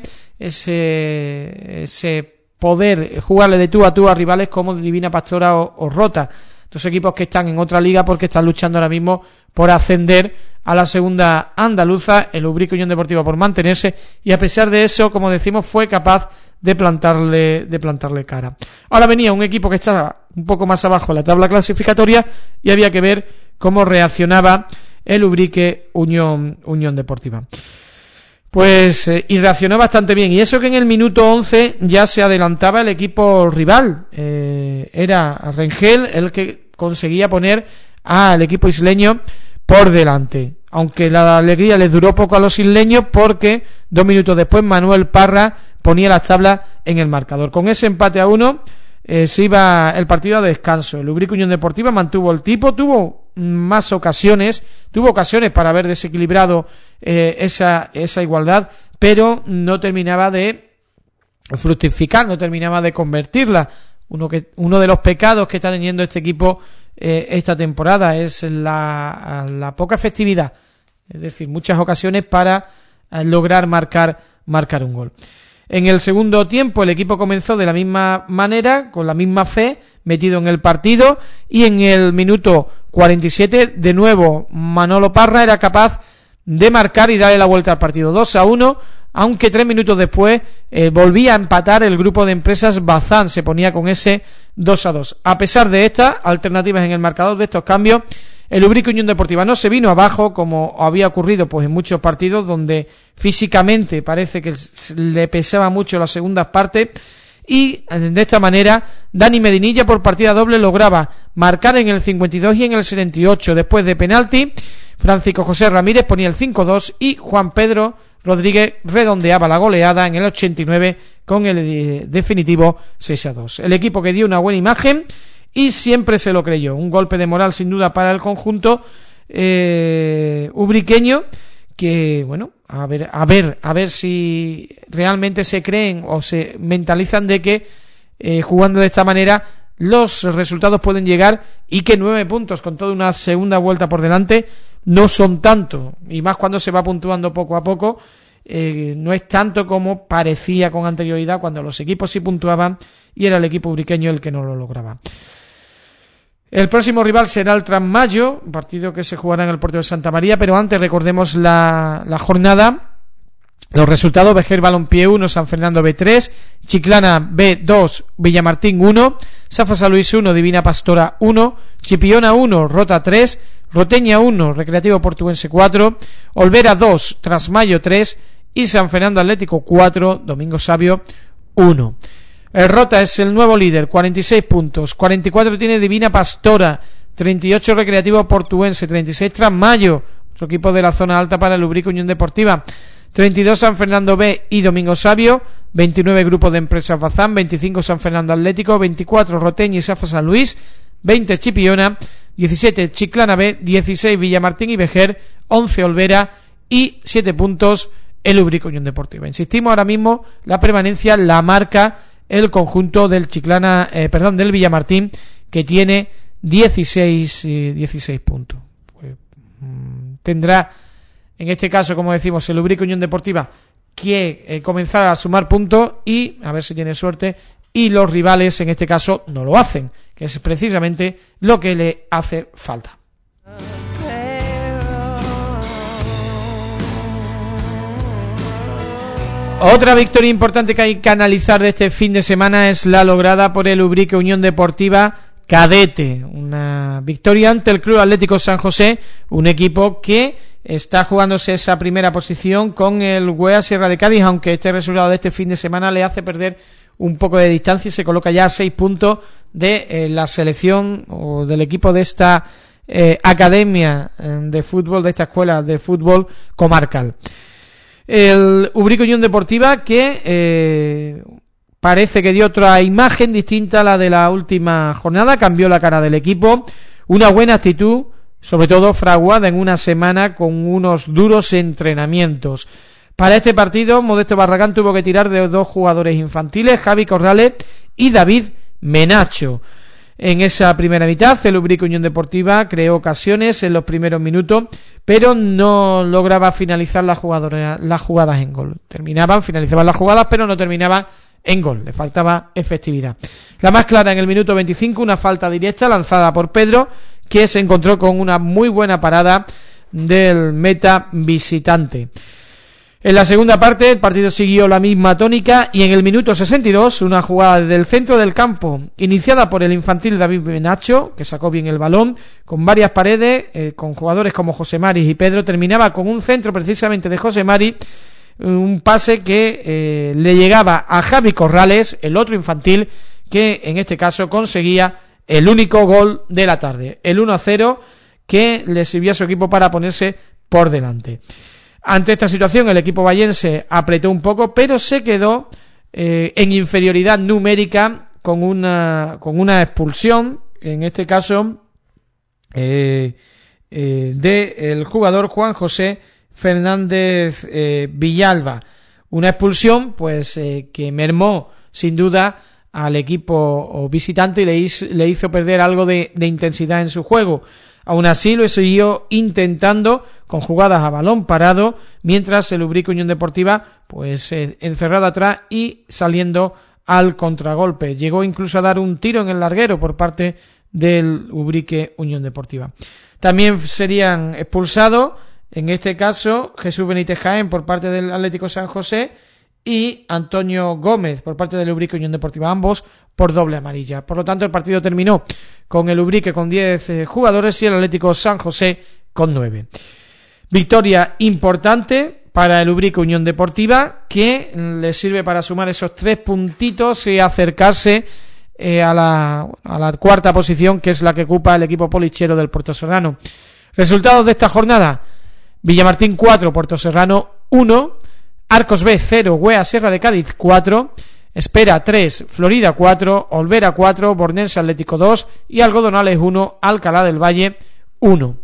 ese poder jugarle de tú a rivales como Divina Pastora o Rota, dos equipos que están en otra liga porque están luchando ahora mismo por ascender a la segunda andaluza, el Ubrique Unión Deportiva por mantenerse, y a pesar de eso, como decimos, fue capaz de plantarle cara. Ahora venía un equipo que estaba un poco más abajo en la tabla clasificatoria y había que ver cómo reaccionaba el Ubrique Unión Deportiva. Pues y reaccionó bastante bien, y eso que en el minuto 11 ya se adelantaba el equipo rival, era Rengel el que conseguía poner al equipo isleño por delante, aunque la alegría les duró poco a los isleños porque 2 minutos después Manuel Parra ponía las tablas en el marcador. Con ese empate a 1 se iba el partido a descanso. El Ubrique Unión Deportiva mantuvo el tipo, tuvo ocasiones para haber desequilibrado esa igualdad, pero no terminaba de fructificar, no terminaba de convertirla. Uno de los pecados que está teniendo este equipo esta temporada es la poca efectividad, es decir, muchas ocasiones para lograr marcar un gol. En el segundo tiempo el equipo comenzó de la misma manera, con la misma fe, metido en el partido, y en el minuto 47 de nuevo Manolo Parra era capaz de marcar y darle la vuelta al partido 2-1, aunque 3 minutos después volvía a empatar el grupo de empresas Bazán, se ponía con ese 2-2. A pesar de estas alternativas en el marcador, de estos cambios, el Ubrique Unión Deportiva no se vino abajo como había ocurrido pues en muchos partidos donde físicamente parece que le pesaba mucho las segundas partes, y de esta manera Dani Medinilla por partida doble lograba marcar en el 52 y en el 78. Después de penalti, Francisco José Ramírez ponía el 5-2 y Juan Pedro Rodríguez redondeaba la goleada en el 89 con el definitivo 6-2. El equipo que dio una buena imagen y siempre se lo creyó. Un golpe de moral sin duda para el conjunto ubriqueño, que bueno, a ver si realmente se creen o se mentalizan de que jugando de esta manera los resultados pueden llegar, y que 9 puntos con toda una segunda vuelta por delante no son tanto, y más cuando se va puntuando poco a poco. No es tanto como parecía con anterioridad, cuando los equipos sí puntuaban y era el equipo ubriqueño el que no lo lograba. El próximo rival será el Trasmayo, un partido que se jugará en el Puerto de Santa María, pero antes recordemos la jornada. Los resultados: Vejer Balompié 1, San Fernando B 3, Chiclana B 2, Villamartín 1, Safa San Luis 1, Divina Pastora 1, Chipiona 1, Rota 3, Roteña 1, Recreativo Portuense 4, Olvera 2, Trasmayo 3 y San Fernando Atlético 4, Domingo Sabio 1. El Rota es el nuevo líder, 46 puntos, 44 tiene Divina Pastora, 38 Recreativo Portuense, 36 Trasmayo, otro equipo de la zona alta para el Ubrique Unión Deportiva, 32 San Fernando B y Domingo Sabio, 29 Grupo de Empresas Bazán, 25 San Fernando Atlético, 24 Roteña y Safa San Luis, 20 Chipiona, 17 Chiclana B, 16 Villamartín y Vejer, 11 Olvera y 7 puntos el Ubrique Unión Deportiva. Insistimos, ahora mismo la permanencia la marca el conjunto del del Villamartín, que tiene 16 puntos. Pues, tendrá, en este caso, como decimos, el Ubrique Unión Deportiva que comenzar a sumar puntos y a ver si tiene suerte, y los rivales en este caso no lo hacen, que es precisamente lo que le hace falta. Otra victoria importante que hay que analizar de este fin de semana es la lograda por el Ubrique Unión Deportiva Cadete, una victoria ante el Club Atlético San José, un equipo que está jugándose esa primera posición con el Güea Sierra de Cádiz, aunque este resultado de este fin de semana le hace perder un poco de distancia y se coloca ya a 6 puntos de la selección o del equipo de esta academia de fútbol, de esta escuela de fútbol comarcal. El Ubrique Unión Deportiva que parece que dio otra imagen distinta a la de la última jornada, cambió la cara del equipo, una buena actitud, sobre todo fraguada en una semana con unos duros entrenamientos. Para este partido, Modesto Barragán tuvo que tirar de 2 jugadores infantiles, Javi Corrales y David Menacho. En esa primera mitad, el Ubrique Unión Deportiva creó ocasiones en los primeros minutos, pero no lograba finalizar las jugadas en gol. Finalizaban las jugadas, pero no terminaban en gol. Le faltaba efectividad. La más clara en el minuto 25, una falta directa lanzada por Pedro, que se encontró con una muy buena parada del meta visitante. En la segunda parte el partido siguió la misma tónica y en el minuto 62 una jugada desde el centro del campo iniciada por el infantil David Menacho, que sacó bien el balón con varias paredes, con jugadores como José Mari y Pedro, terminaba con un centro precisamente de José Mari, un pase que le llegaba a Javi Corrales, el otro infantil, que en este caso conseguía el único gol de la tarde, el 1-0 que le sirvió a su equipo para ponerse por delante. Ante esta situación el equipo vallense apretó un poco, pero se quedó en inferioridad numérica con una expulsión, en este caso del jugador Juan José Fernández Villalba. Una expulsión pues que mermó sin duda al equipo visitante y le hizo perder algo de intensidad en su juego. Aún así lo siguió intentando con jugadas a balón parado, mientras el Ubrique Unión Deportiva pues encerrado atrás y saliendo al contragolpe. Llegó incluso a dar un tiro en el larguero por parte del Ubrique Unión Deportiva. También serían expulsados, en este caso, Jesús Benítez Jaén por parte del Atlético San José y Antonio Gómez por parte del Ubrique Unión Deportiva, ambos por doble amarilla. Por lo tanto, el partido terminó con el Ubrique con 10 jugadores y el Atlético San José con 9. Victoria importante para el Ubrique Unión Deportiva, que le sirve para sumar esos 3 puntitos y acercarse a la cuarta posición, que es la que ocupa el equipo polichero del Puerto Serrano. Resultados de esta jornada: Villamartín 4, Puerto Serrano 1, Arcos B 0, Güea Sierra de Cádiz 4, Espera 3, Florida 4, Olvera 4, Bornense Atlético 2 y Algodonales 1, Alcalá del Valle 1.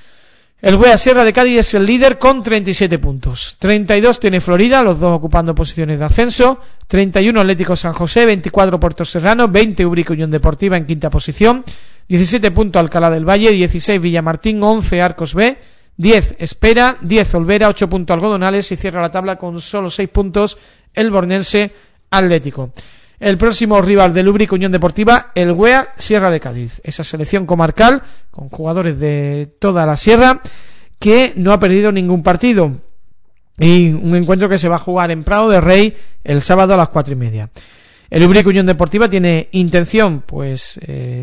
El Güea Sierra de Cádiz es el líder con 37 puntos. 32 tiene Florida, los dos ocupando posiciones de ascenso. 31 Atlético San José, 24 Puerto Serrano, 20 Ubrique Unión Deportiva en quinta posición. 17 puntos Alcalá del Valle, 16 Villamartín, 11 Arcos B, 10 Espera, 10 Olvera, 8 puntos Algodonales y cierra la tabla con solo 6 puntos el Bornense Atlético. El próximo rival del Ubrique Unión Deportiva, el Güea Sierra de Cádiz. Esa selección comarcal con jugadores de toda la sierra que no ha perdido ningún partido. Y un encuentro que se va a jugar en Prado de Rey el sábado a las 4:30. El Ubrique Unión Deportiva tiene intención, pues,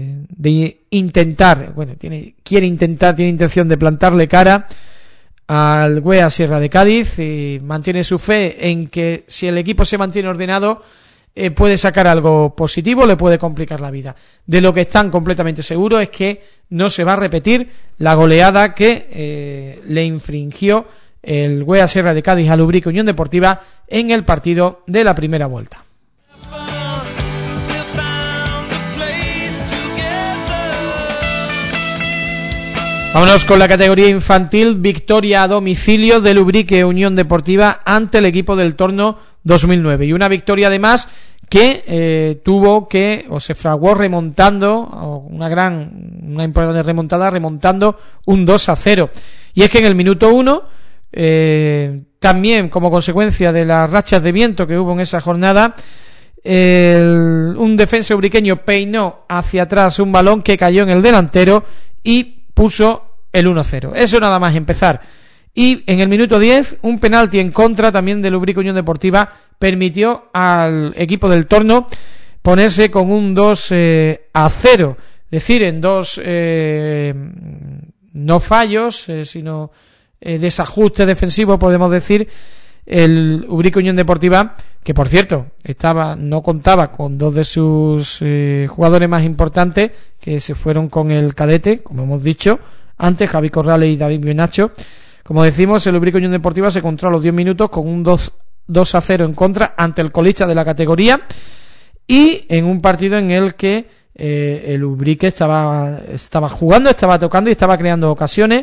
de intentar, tiene intención de plantarle cara al Güea Sierra de Cádiz y mantiene su fe en que si el equipo se mantiene ordenado puede sacar algo positivo, le puede complicar la vida. De lo que están completamente seguros es que no se va a repetir la goleada que le infringió el Güea Sierra de Cádiz al Ubrique Unión Deportiva en el partido de la primera vuelta. Vámonos con la categoría infantil. Victoria a domicilio del Ubrique Unión Deportiva ante el equipo del Torno 2009 y una victoria además que se fraguó remontando una importante remontada, remontando un 2-0. Y es que en el minuto 1 también como consecuencia de las rachas de viento que hubo en esa jornada, un defensa ubriqueño peinó hacia atrás un balón que cayó en el delantero y puso el 1-0. Eso nada más empezar. Y en el minuto 10, un penalti en contra también del Ubrique Unión Deportiva permitió al equipo del Torno ponerse con un 2-0, es decir, en dos no fallos, sino desajuste defensivo, podemos decir. El Ubrique Unión Deportiva, que por cierto no contaba con dos de sus jugadores más importantes, que se fueron con el cadete, como hemos dicho antes, Javi Corrales y David Benacho. Como decimos, el Ubrique Unión Deportiva se encontró a los 10 minutos con un 2-0 en contra ante el colista de la categoría, y en un partido en el que el Ubrique estaba jugando, estaba tocando y estaba creando ocasiones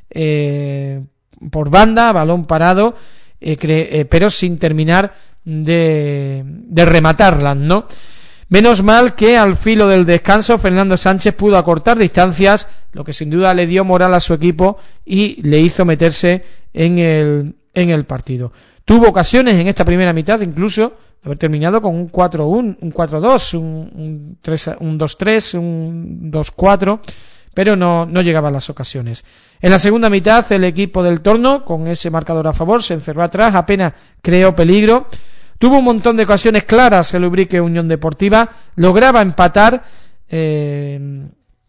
por banda, balón parado, pero sin terminar de rematarlas, ¿no? Menos mal que al filo del descanso Fernando Sánchez pudo acortar distancias, lo que sin duda le dio moral a su equipo y le hizo meterse en el partido. Tuvo ocasiones en esta primera mitad incluso de haber terminado con un 4-1, un 4-2, un 2-3, un 2-4, pero no llegaban las ocasiones. En la segunda mitad el equipo del Torno, con ese marcador a favor, se encerró atrás, apenas creó peligro. Tuvo un montón de ocasiones claras el Ubrique Unión Deportiva, lograba empatar, en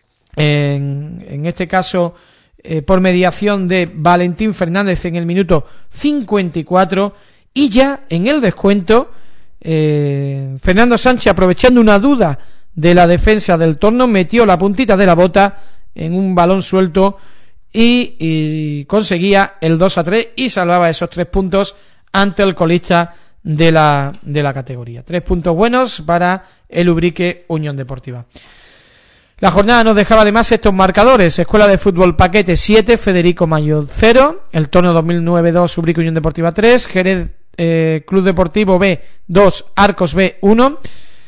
este caso por mediación de Valentín Fernández en el minuto 54, y ya en el descuento Fernando Sánchez, aprovechando una duda de la defensa del Torno, metió la puntita de la bota en un balón suelto y conseguía el 2-3 y salvaba esos 3 puntos ante el colista de la categoría. 3 puntos buenos para el Ubrique Unión Deportiva. La jornada nos dejaba además estos marcadores: Escuela de Fútbol Paquete 7, Federico Mayo 0, el Torno 2009 2, Ubrique Unión Deportiva 3, Jerez Club Deportivo B 2, Arcos B 1,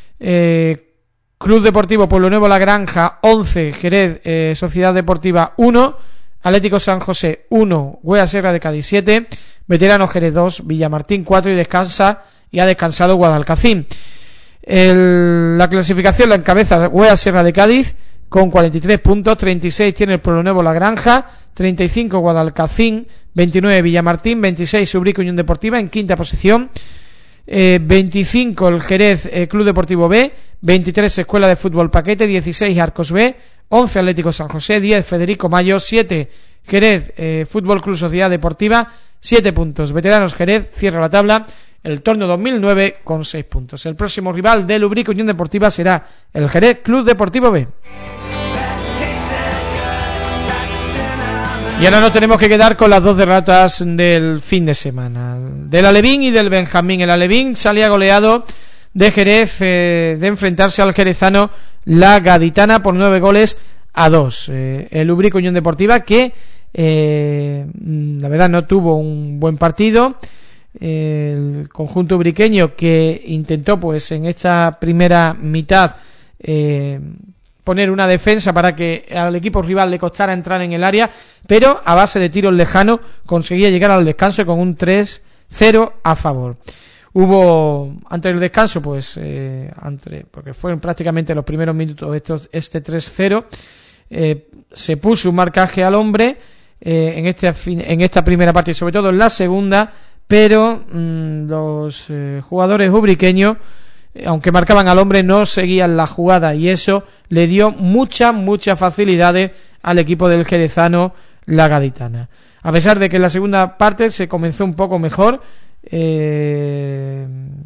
Club Deportivo Pueblo Nuevo La Granja 11, Jerez Sociedad Deportiva 1, Atlético San José 1, Huea Sierra de Cádiz 7, Veterano Jerez 2, Villamartín 4 y ha descansado Guadalcacín. La clasificación la encabeza Huea Sierra de Cádiz con 43 puntos, 36 tiene el Pueblo Nuevo La Granja, 35 Guadalcacín, 29 Villamartín, 26 Ubrique Unión Deportiva en quinta posición, 25 el Jerez Club Deportivo B, 23 Escuela de Fútbol Paquete, 16 Arcos B, 11 Atlético San José, 10 Federico Mayo, 7 Jerez Fútbol Club Sociedad Deportiva, 7 puntos. Veteranos Jerez cierra la tabla, el Torno 2009 con 6 puntos. El próximo rival del Ubrique Unión Deportiva será el Jerez Club Deportivo B. Y ahora nos tenemos que quedar con las dos derrotas del fin de semana, del Alevín y del Benjamín. El Alevín salía goleado de Jerez, de enfrentarse al jerezano La Gaditana por 9-2. El Ubrique Unión Deportiva, que la verdad no tuvo un buen partido. El conjunto ubriqueño, que intentó pues en esta primera mitad poner una defensa para que al equipo rival le costara entrar en el área, pero a base de tiros lejanos conseguía llegar al descanso con un 3-0 a favor. Hubo antes del descanso pues porque fueron prácticamente los primeros minutos este 3-0, se puso un marcaje al hombre en esta primera parte y sobre todo en la segunda, pero los jugadores ubriqueños, aunque marcaban al hombre, no seguían la jugada, y eso le dio muchas facilidades al equipo del jerezano La Gaditana. A pesar de que en la segunda parte se comenzó un poco mejor, de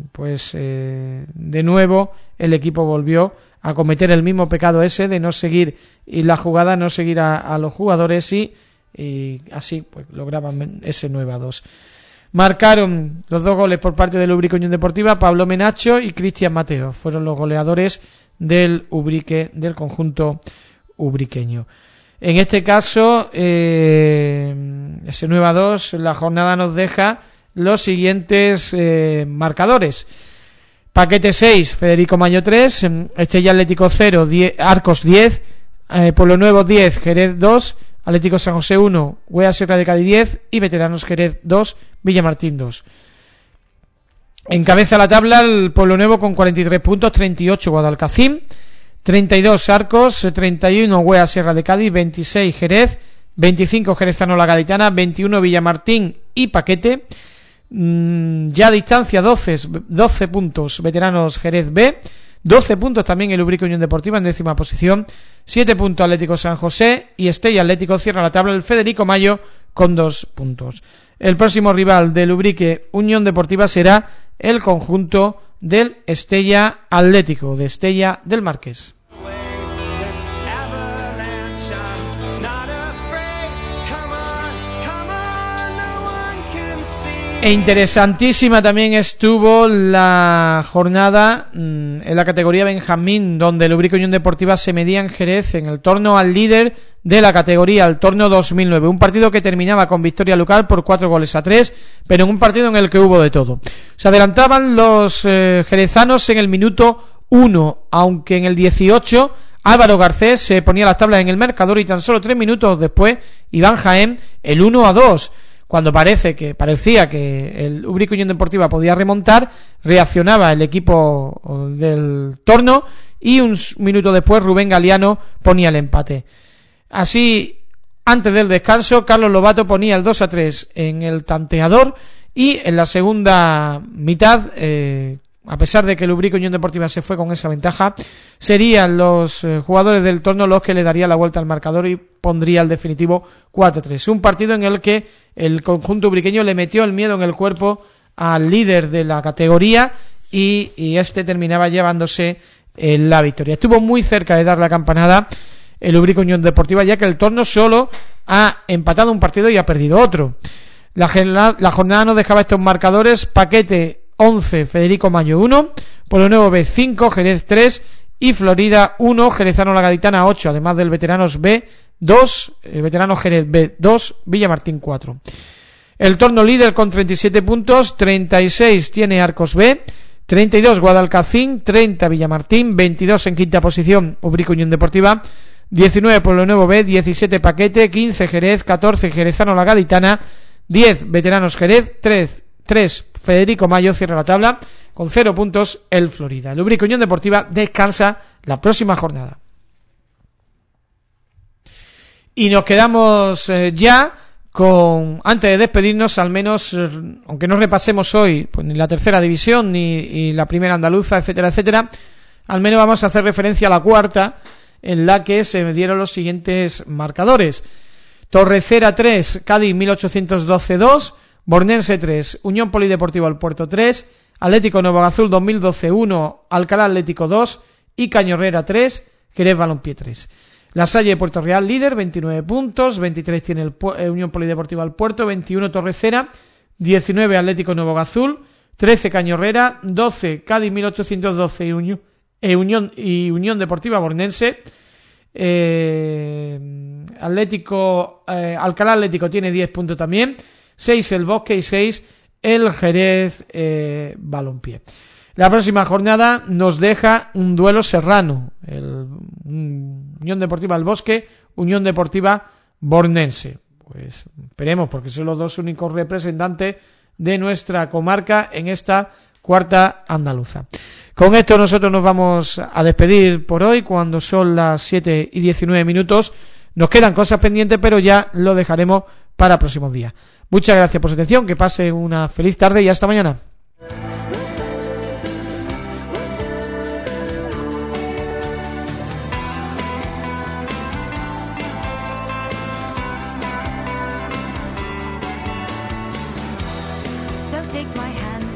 nuevo el equipo volvió a cometer el mismo pecado ese de no seguir y la jugada, no seguir a los jugadores, y así pues lograban ese 9-2. Marcaron los 2 goles por parte del Ubrique Unión Deportiva Pablo Menacho y Cristian Mateo, fueron los goleadores del Ubrique, del conjunto ubriqueño. En este caso, ese 9-2, la jornada nos deja los siguientes marcadores: Paquete 6, Federico Mayo 3, Estella Atlético 0, Arcos 10, Pueblo Nuevo 10, Jerez 2, Atlético San José 1, Huea Sierra de Cádiz 10 y Veteranos Jerez 2, Villamartín 2. Encabeza la tabla el Pueblo Nuevo con 43 puntos, 38 Guadalcacín, 32 Arcos, 31 Huea Sierra de Cádiz, 26 Jerez, 25 Jerezano La Gaditana, 21 Villamartín y Paquete. Ya a distancia 12 puntos Veteranos Jerez B, 12 puntos también el Ubrique Unión Deportiva en 10ª posición, 7 puntos Atlético San José y Estella Atlético cierra la tabla el Federico Mayo con 2 puntos. El próximo rival del Ubrique Unión Deportiva será el conjunto del Estella Atlético de Estella del Marqués. E interesantísima también estuvo la jornada en la categoría Benjamín, donde el Ubrique Unión Deportiva se medía en Jerez en el torneo al líder de la categoría, el torneo 2009. Un partido que terminaba con victoria local por 4-3, pero en un partido en el que hubo de todo. Se adelantaban los jerezanos en el minuto 1, aunque en el 18 Álvaro Garcés se ponía las tablas en el marcador y tan solo 3 minutos después Iván Jaén el 1-2. Cuando parecía que el Ubrique Unión Deportiva podía remontar, reaccionaba el equipo del Torno y un minuto después Rubén Galiano ponía el empate. Así, antes del descanso, Carlos Lobato ponía el 2-3 en el tanteador y en la segunda mitad, a pesar de que el Ubrique Unión Deportiva se fue con esa ventaja, serían los jugadores del Torno los que le darían la vuelta al marcador y pondría el definitivo 4-3. Un partido en el que el conjunto ubriqueño le metió el miedo en el cuerpo al líder de la categoría y este terminaba llevándose la victoria. Estuvo muy cerca de dar la campanada el Ubrique Unión Deportiva, ya que el Torno solo ha empatado un partido y ha perdido otro. La jornada nos dejaba estos marcadores: Paquete 11, Federico Mayo 1, Pueblo Nuevo B 5, Jerez 3 y Florida 1, Jerezano La Gaditana 8, además del Veteranos B 2, Veteranos Jerez B 2, Villamartín 4. El Torno líder con 37 puntos, 36 tiene Arcos B, 32 Guadalcacín, 30 Villamartín, 22 en quinta posición Ubrique Unión Deportiva, 19 Pueblo Nuevo B, 17 Paquete, 15 Jerez, 14 Jerezano La Gaditana, 10 Veteranos Jerez, 3 Federico Mayo cierra la tabla con 0 puntos el Florida. El Ubrique Unión Deportiva descansa la próxima jornada. Y nos quedamos ya con, antes de despedirnos, al menos, aunque no repasemos hoy pues ni la tercera división ni la primera andaluza, etcétera, etcétera, al menos vamos a hacer referencia a la cuarta, en la que se dieron los siguientes marcadores: Torrecera 3, Cádiz 1812 2, Bornense 3, Unión Polideportiva El Puerto 3, Atlético Nuevo Azul 2012 1, Alcalá Atlético 2 y Cañorrera 3, Jerez Balompié 3. La Salle Puerto Real líder, 29 puntos, 23 tiene el Unión Polideportiva El Puerto, 21 Torrecera, 19 Atlético Nuevo Azul, 13 Cañorrera, 12 Cádiz 1812 y Unión Deportiva Bornense. Alcalá Atlético tiene 10 puntos también, 6 el Bosque y 6 el Jerez Balompié. La próxima jornada nos deja un duelo serrano, Unión Deportiva El Bosque, Unión Deportiva Bornense. Pues esperemos, porque son los dos únicos representantes de nuestra comarca en esta cuarta andaluza. Con esto nosotros nos vamos a despedir por hoy, cuando son las 7:19. Nos quedan cosas pendientes, pero ya lo dejaremos para próximos días. Muchas gracias por su atención, que pase una feliz tarde y hasta mañana. So take my hand